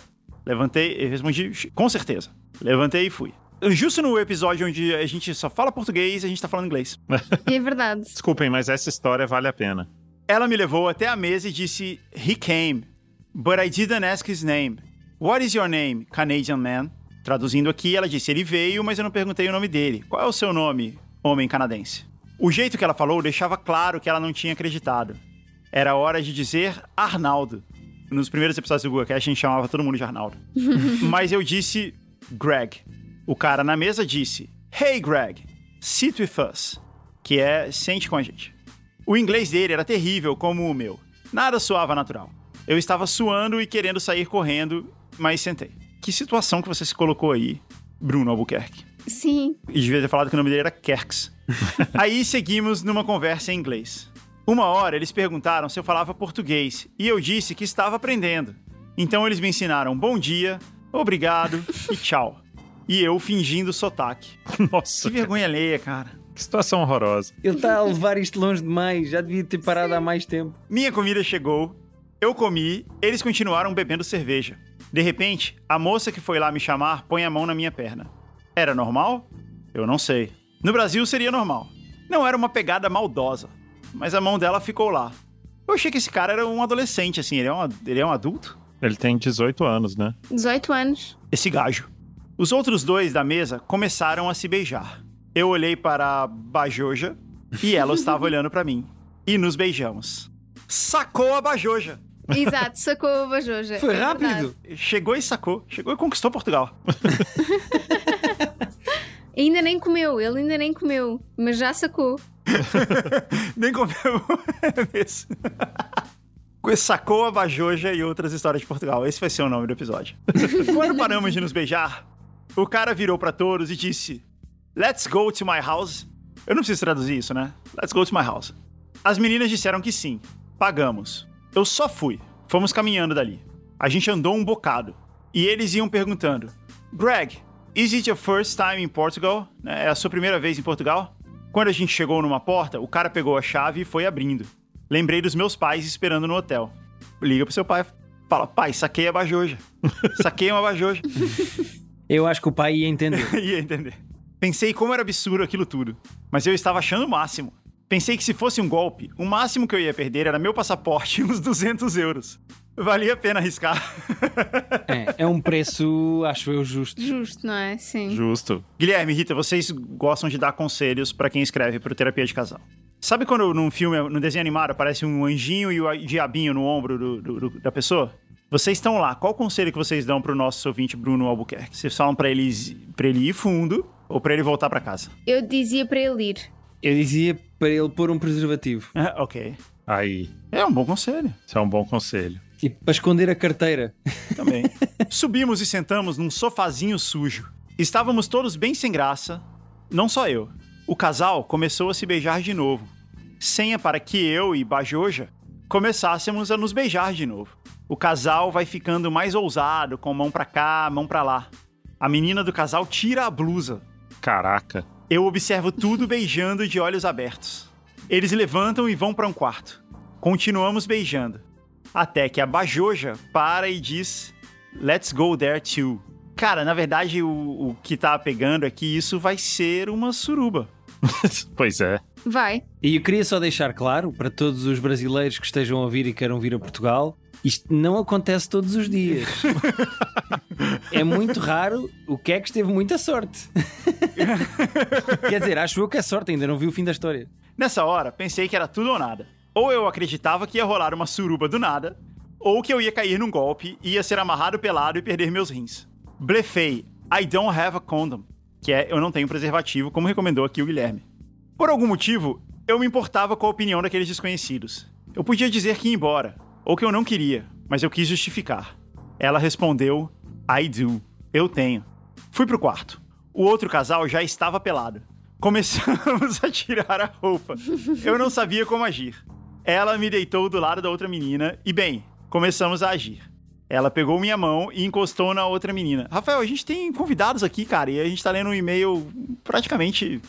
Eu respondi com certeza. Levantei e fui. Justo no episódio onde a gente só fala português, a gente tá falando inglês. É verdade. Desculpem, mas essa história vale a pena. Ela me levou até a mesa e disse: He came, but I didn't ask his name. What is your name, Canadian man? Traduzindo aqui, ela disse: ele veio, mas eu não perguntei o nome dele. Qual é o seu nome, homem canadense? O jeito que ela falou deixava claro que ela não tinha acreditado. Era hora de dizer Arnaldo. Nos primeiros episódios do GugaCast, a gente chamava todo mundo de Arnaldo. Mas eu disse Greg. O cara na mesa disse: Hey, Greg, sit with us. Que é, sente com a gente. O inglês dele era terrível como o meu. Nada soava natural. Eu estava suando e querendo sair correndo, mas sentei. Que situação que você se colocou aí, Bruno Albuquerque. Sim. E devia ter falado que o nome dele era Kerks. Aí seguimos numa conversa em inglês. Uma hora eles perguntaram se eu falava português e eu disse que estava aprendendo. Então eles me ensinaram bom dia, obrigado e tchau. E eu fingindo sotaque. Nossa. Que vergonha alheia, cara. Que situação horrorosa. Ele está a levar isto longe demais. Já devia ter parado há mais tempo. Minha comida chegou, eu comi, eles continuaram bebendo cerveja. De repente, a moça que foi lá me chamar põe a mão na minha perna. Era normal? Eu não sei. No Brasil seria normal. Não era uma pegada maldosa, mas a mão dela ficou lá. Eu achei que esse cara era um adolescente, assim. Ele é um adulto? Ele tem 18 anos, né? 18 anos. Esse gajo. Os outros 2 da mesa começaram a se beijar. Eu olhei para a Bajoja e ela estava olhando para mim. E nos beijamos. Sacou a Bajoja. Exato, sacou a Bajoja. Foi rápido. Chegou e sacou. Chegou e conquistou Portugal. Ainda nem comeu, ele ainda nem comeu, mas já sacou. Nem comeu. Sacou a Bajoja e outras histórias de Portugal. Esse vai ser o nome do episódio. Quando paramos de nos beijar, o cara virou pra todos e disse: Let's go to my house. Eu não preciso traduzir isso, né? Let's go to my house. As meninas disseram que sim. Pagamos. Eu só fui. Fomos caminhando dali. A gente andou um bocado. E eles iam perguntando: Greg, is it your first time in Portugal? É a sua primeira vez em Portugal? Quando a gente chegou numa porta, o cara pegou a chave e foi abrindo. Lembrei dos meus pais esperando no hotel. Liga pro seu pai. Fala: pai, saquei a Bajoja. Saquei uma Bajoja. Eu acho que o pai ia entender. Ia entender. Pensei como era absurdo aquilo tudo. Mas eu estava achando o máximo. Pensei que se fosse um golpe, o máximo que eu ia perder era meu passaporte e uns 200 euros. Valia a pena arriscar. É um preço, acho eu, justo. Justo, não é? Sim. Justo. Guilherme, Rita, vocês gostam de dar conselhos pra quem escreve pro Terapia de Casal. Sabe quando num filme, no desenho animado, aparece um anjinho e o diabinho no ombro da pessoa? Vocês estão lá. Qual conselho que vocês dão pro nosso ouvinte Bruno Albuquerque? Vocês falam pra ele ir fundo ou pra ele voltar pra casa? Eu dizia para ele ir. Eu dizia para ele pôr um preservativo. Ok. Aí. É um bom conselho. Isso é um bom conselho. E para esconder a carteira. Também. Subimos e sentamos num sofazinho sujo. Estávamos todos bem sem graça. Não só eu. O casal começou a se beijar de novo. Senha para que eu e Bajoja começássemos a nos beijar de novo. O casal vai ficando mais ousado, com mão pra cá, mão pra lá. A menina do casal tira a blusa. Caraca. Eu observo tudo beijando de olhos abertos. Eles levantam e vão pra um quarto. Continuamos beijando. Até que a Bajoja para e diz: Let's go there too. Cara, na verdade, o que tá pegando aqui, isso vai ser uma suruba. Pois é. Vai. E eu queria só deixar claro, para todos os brasileiros que estejam a ouvir e queiram vir a Portugal, isto não acontece todos os dias. É muito raro. O Kex teve muita sorte. Quer dizer, acho eu que é sorte, ainda não vi o fim da história. Nessa hora, pensei que era tudo ou nada. Ou eu acreditava que ia rolar uma suruba do nada, ou que eu ia cair num golpe, ia ser amarrado pelado e perder meus rins. Blefei, I don't have a condom, que é eu não tenho preservativo, como recomendou aqui o Guilherme. Por algum motivo, eu me importava com a opinião daqueles desconhecidos. Eu podia dizer que ia embora, ou que eu não queria, mas eu quis justificar. Ela respondeu, I do, eu tenho. Fui pro quarto. O outro casal já estava pelado. Começamos a tirar a roupa. Eu não sabia como agir. Ela me deitou do lado da outra menina e, bem, começamos a agir. Ela pegou minha mão e encostou na outra menina. Rafael, a gente tem convidados aqui, cara, e a gente tá lendo um e-mail praticamente...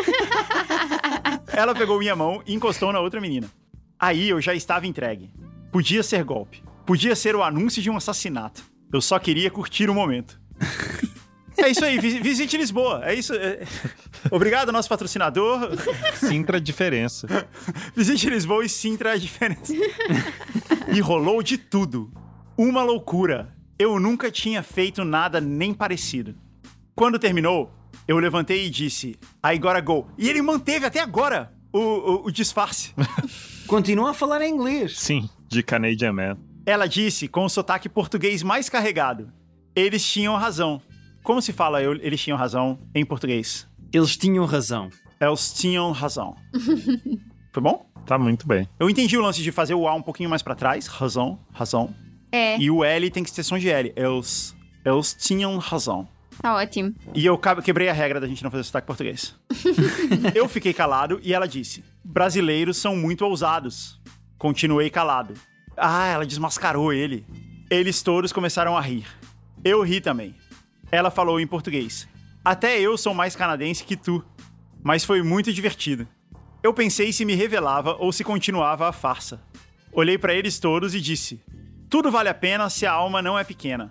Ela pegou minha mão e encostou na outra menina. Aí eu já estava entregue. Podia ser golpe. Podia ser o anúncio de um assassinato. Eu só queria curtir o momento. É isso aí, visite Lisboa. É isso. Obrigado, nosso patrocinador. Sintra a diferença. Visite Lisboa e sintra a diferença. E rolou de tudo. Uma loucura. Eu nunca tinha feito nada nem parecido. Quando terminou, eu levantei e disse, I gotta go. E ele manteve até agora o disfarce. Continua a falar em inglês. Sim, de Canadian Man. Ela disse com o sotaque português mais carregado. Eles tinham razão. Como se fala eles tinham razão em português? Eles tinham razão. Eles tinham razão. Foi bom? Tá muito bem. Eu entendi o lance de fazer o A um pouquinho mais pra trás. Razão, razão. É, E o L tem que ter som de L. Eles tinham razão. tá ótimo. E eu quebrei a regra da gente não fazer sotaque português. Eu fiquei calado e ela disse, brasileiros são muito ousados. Continuei calado. Ah, ela desmascarou ele. Eles todos começaram a rir. Eu ri também. Ela falou em português. Até eu sou mais canadense que tu. Mas foi muito divertido. Eu pensei se me revelava ou se continuava a farsa. Olhei pra eles todos e disse, tudo vale a pena se a alma não é pequena.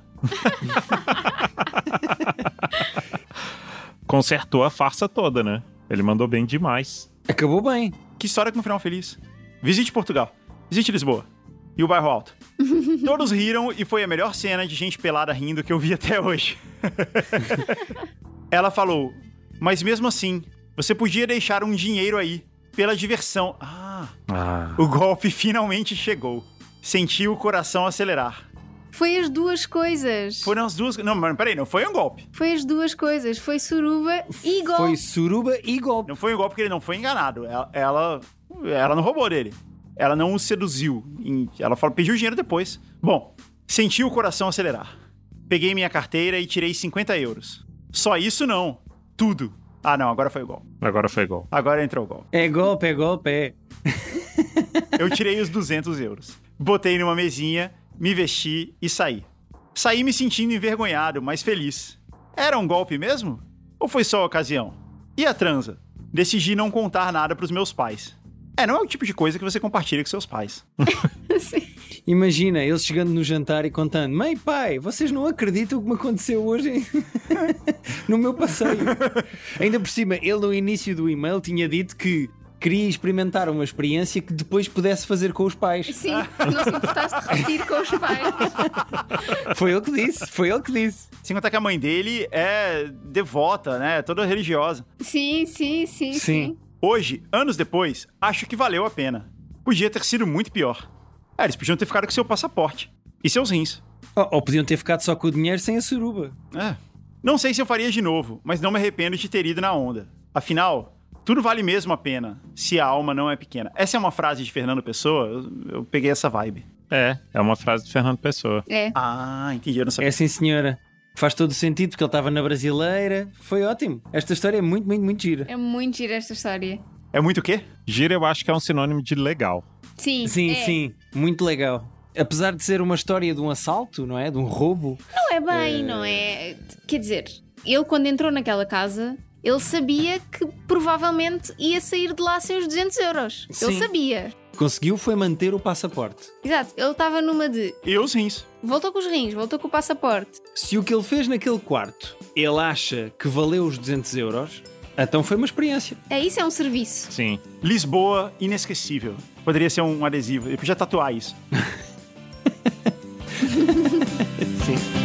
Consertou a farsa toda, né? Ele mandou bem demais. Acabou bem. Que história com um final feliz. Visite Portugal. Visite Lisboa. E o bairro Alto. Todos riram e foi a melhor cena de gente pelada rindo que eu vi até hoje. Ela falou, mas mesmo assim, você podia deixar um dinheiro aí, pela diversão. O golpe finalmente chegou. Senti o coração acelerar. Foi as duas coisas. Foram as duas... Não, mas peraí, não foi um golpe. Foi as duas coisas. Foi suruba e golpe. Foi suruba e golpe. Não foi um golpe porque ele não foi enganado. Ela não roubou dele. Ela não o seduziu. Ela pediu dinheiro depois. Bom, senti o coração acelerar. Peguei minha carteira e tirei 50 euros. Só isso não. Tudo. Ah, não, agora foi o golpe. Agora foi gol. Agora entrou o golpe. É golpe, é golpe, é. Eu tirei os 200 euros. Botei numa mesinha, me vesti e saí. Saí me sentindo envergonhado, mas feliz. Era um golpe mesmo? Ou foi só ocasião? E a transa? Decidi não contar nada pros meus pais. Não é o tipo de coisa que você compartilha com seus pais. Imagina, eles chegando no jantar e contando, mãe, pai, vocês não acreditam o que me aconteceu hoje no meu passeio. Ainda por cima, ele no início do e-mail tinha dito que queria experimentar uma experiência que depois pudesse fazer com os pais. Sim, não se importasse de repetir com os pais. Foi ele que disse. Sem contar que a mãe dele é devota, né? Toda religiosa. Sim. Hoje, anos depois, acho que valeu a pena. Podia ter sido muito pior. Eles podiam ter ficado com seu passaporte. E seus rins. Ou podiam ter ficado só com o dinheiro sem a suruba. Não sei se eu faria de novo, mas não me arrependo de ter ido na onda. Afinal, tudo vale mesmo a pena, se a alma não é pequena. Essa é uma frase de Fernando Pessoa, eu peguei essa vibe. É uma frase de Fernando Pessoa. É. Ah, entendi, eu não sabia. É sim, senhora. Faz todo o sentido porque ele estava na Brasileira. Foi ótimo. Esta história é muito, muito, muito gira. É muito gira esta história. É muito o quê? Gira eu acho que é um sinônimo de legal. Sim. Sim. Muito legal. Apesar de ser uma história de um assalto, não é? De um roubo. Não é bem, não é? Quer dizer, ele quando entrou naquela casa, ele sabia que provavelmente ia sair de lá sem os 200 euros. Sim. Ele sabia. Conseguiu foi manter o passaporte. Exato, ele estava numa de E os rins. voltou com os rins, voltou com o passaporte. Se o que ele fez naquele quarto, ele acha que valeu os 200 euros, então foi uma experiência. É isso, é um serviço. Sim. Lisboa, inesquecível. Poderia ser um adesivo. Eu podia tatuar isso. Sim.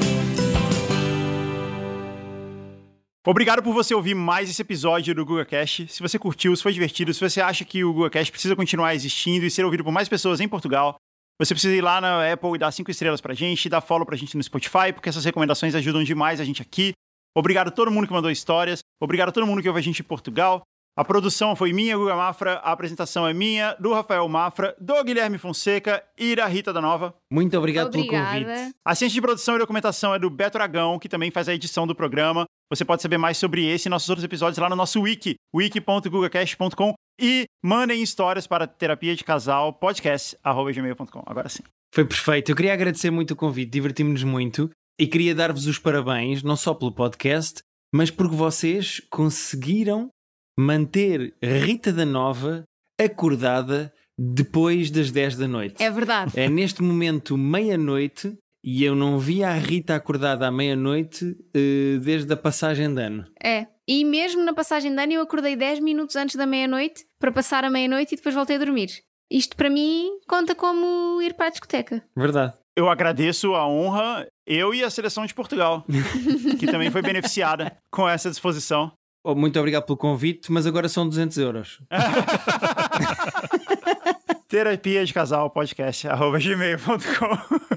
Obrigado por você ouvir mais esse episódio do GugaCast. Se você curtiu, se foi divertido, se você acha que o GugaCast precisa continuar existindo e ser ouvido por mais pessoas em Portugal, você precisa ir lá na Apple e dar 5 estrelas pra gente, dar follow pra gente no Spotify, porque essas recomendações ajudam demais a gente aqui. Obrigado a todo mundo que mandou histórias. Obrigado a todo mundo que ouve a gente em Portugal. A produção foi minha, Guga Mafra. A apresentação é minha, do Rafael Mafra, do Guilherme Fonseca e da Rita da Nova. Muito obrigado pelo Obrigada. convite. A ciência de produção e documentação é do Beto Aragão, que também faz a edição do programa. Você pode saber mais sobre esse e nossos outros episódios lá no nosso wiki, wiki.gugacast.com, e mandem histórias para terapia de casal podcast@gmail.com. Agora sim. Foi perfeito. Eu queria agradecer muito o convite, divertimos-nos muito e queria dar-vos os parabéns, não só pelo podcast, mas porque vocês conseguiram manter Rita da Nova acordada depois das 10 da noite. É verdade. É neste momento meia-noite e eu não vi a Rita acordada à meia-noite desde a passagem de ano. É. E mesmo na passagem de ano eu acordei 10 minutos antes da meia-noite para passar a meia-noite e depois voltei a dormir. Isto para mim conta como ir para a discoteca. Verdade. Eu agradeço a honra, eu e a seleção de Portugal, que também foi beneficiada com essa disposição. Oh, muito obrigado pelo convite, mas agora são 200 euros. Terapia de casal podcast@gmail.com.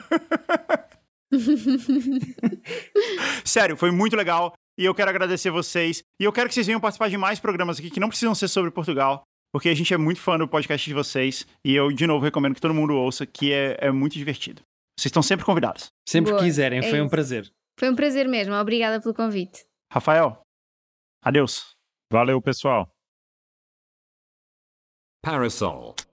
Sério, foi muito legal e eu quero agradecer vocês. E eu quero que vocês venham participar de mais programas aqui que não precisam ser sobre Portugal, porque a gente é muito fã do podcast de vocês e eu, de novo, recomendo que todo mundo ouça, que é muito divertido. Vocês estão sempre convidados. Sempre Boa, que quiserem, é foi um isso. prazer. Foi um prazer mesmo. Obrigada pelo convite. Rafael, adeus. Valeu, pessoal. Parasol.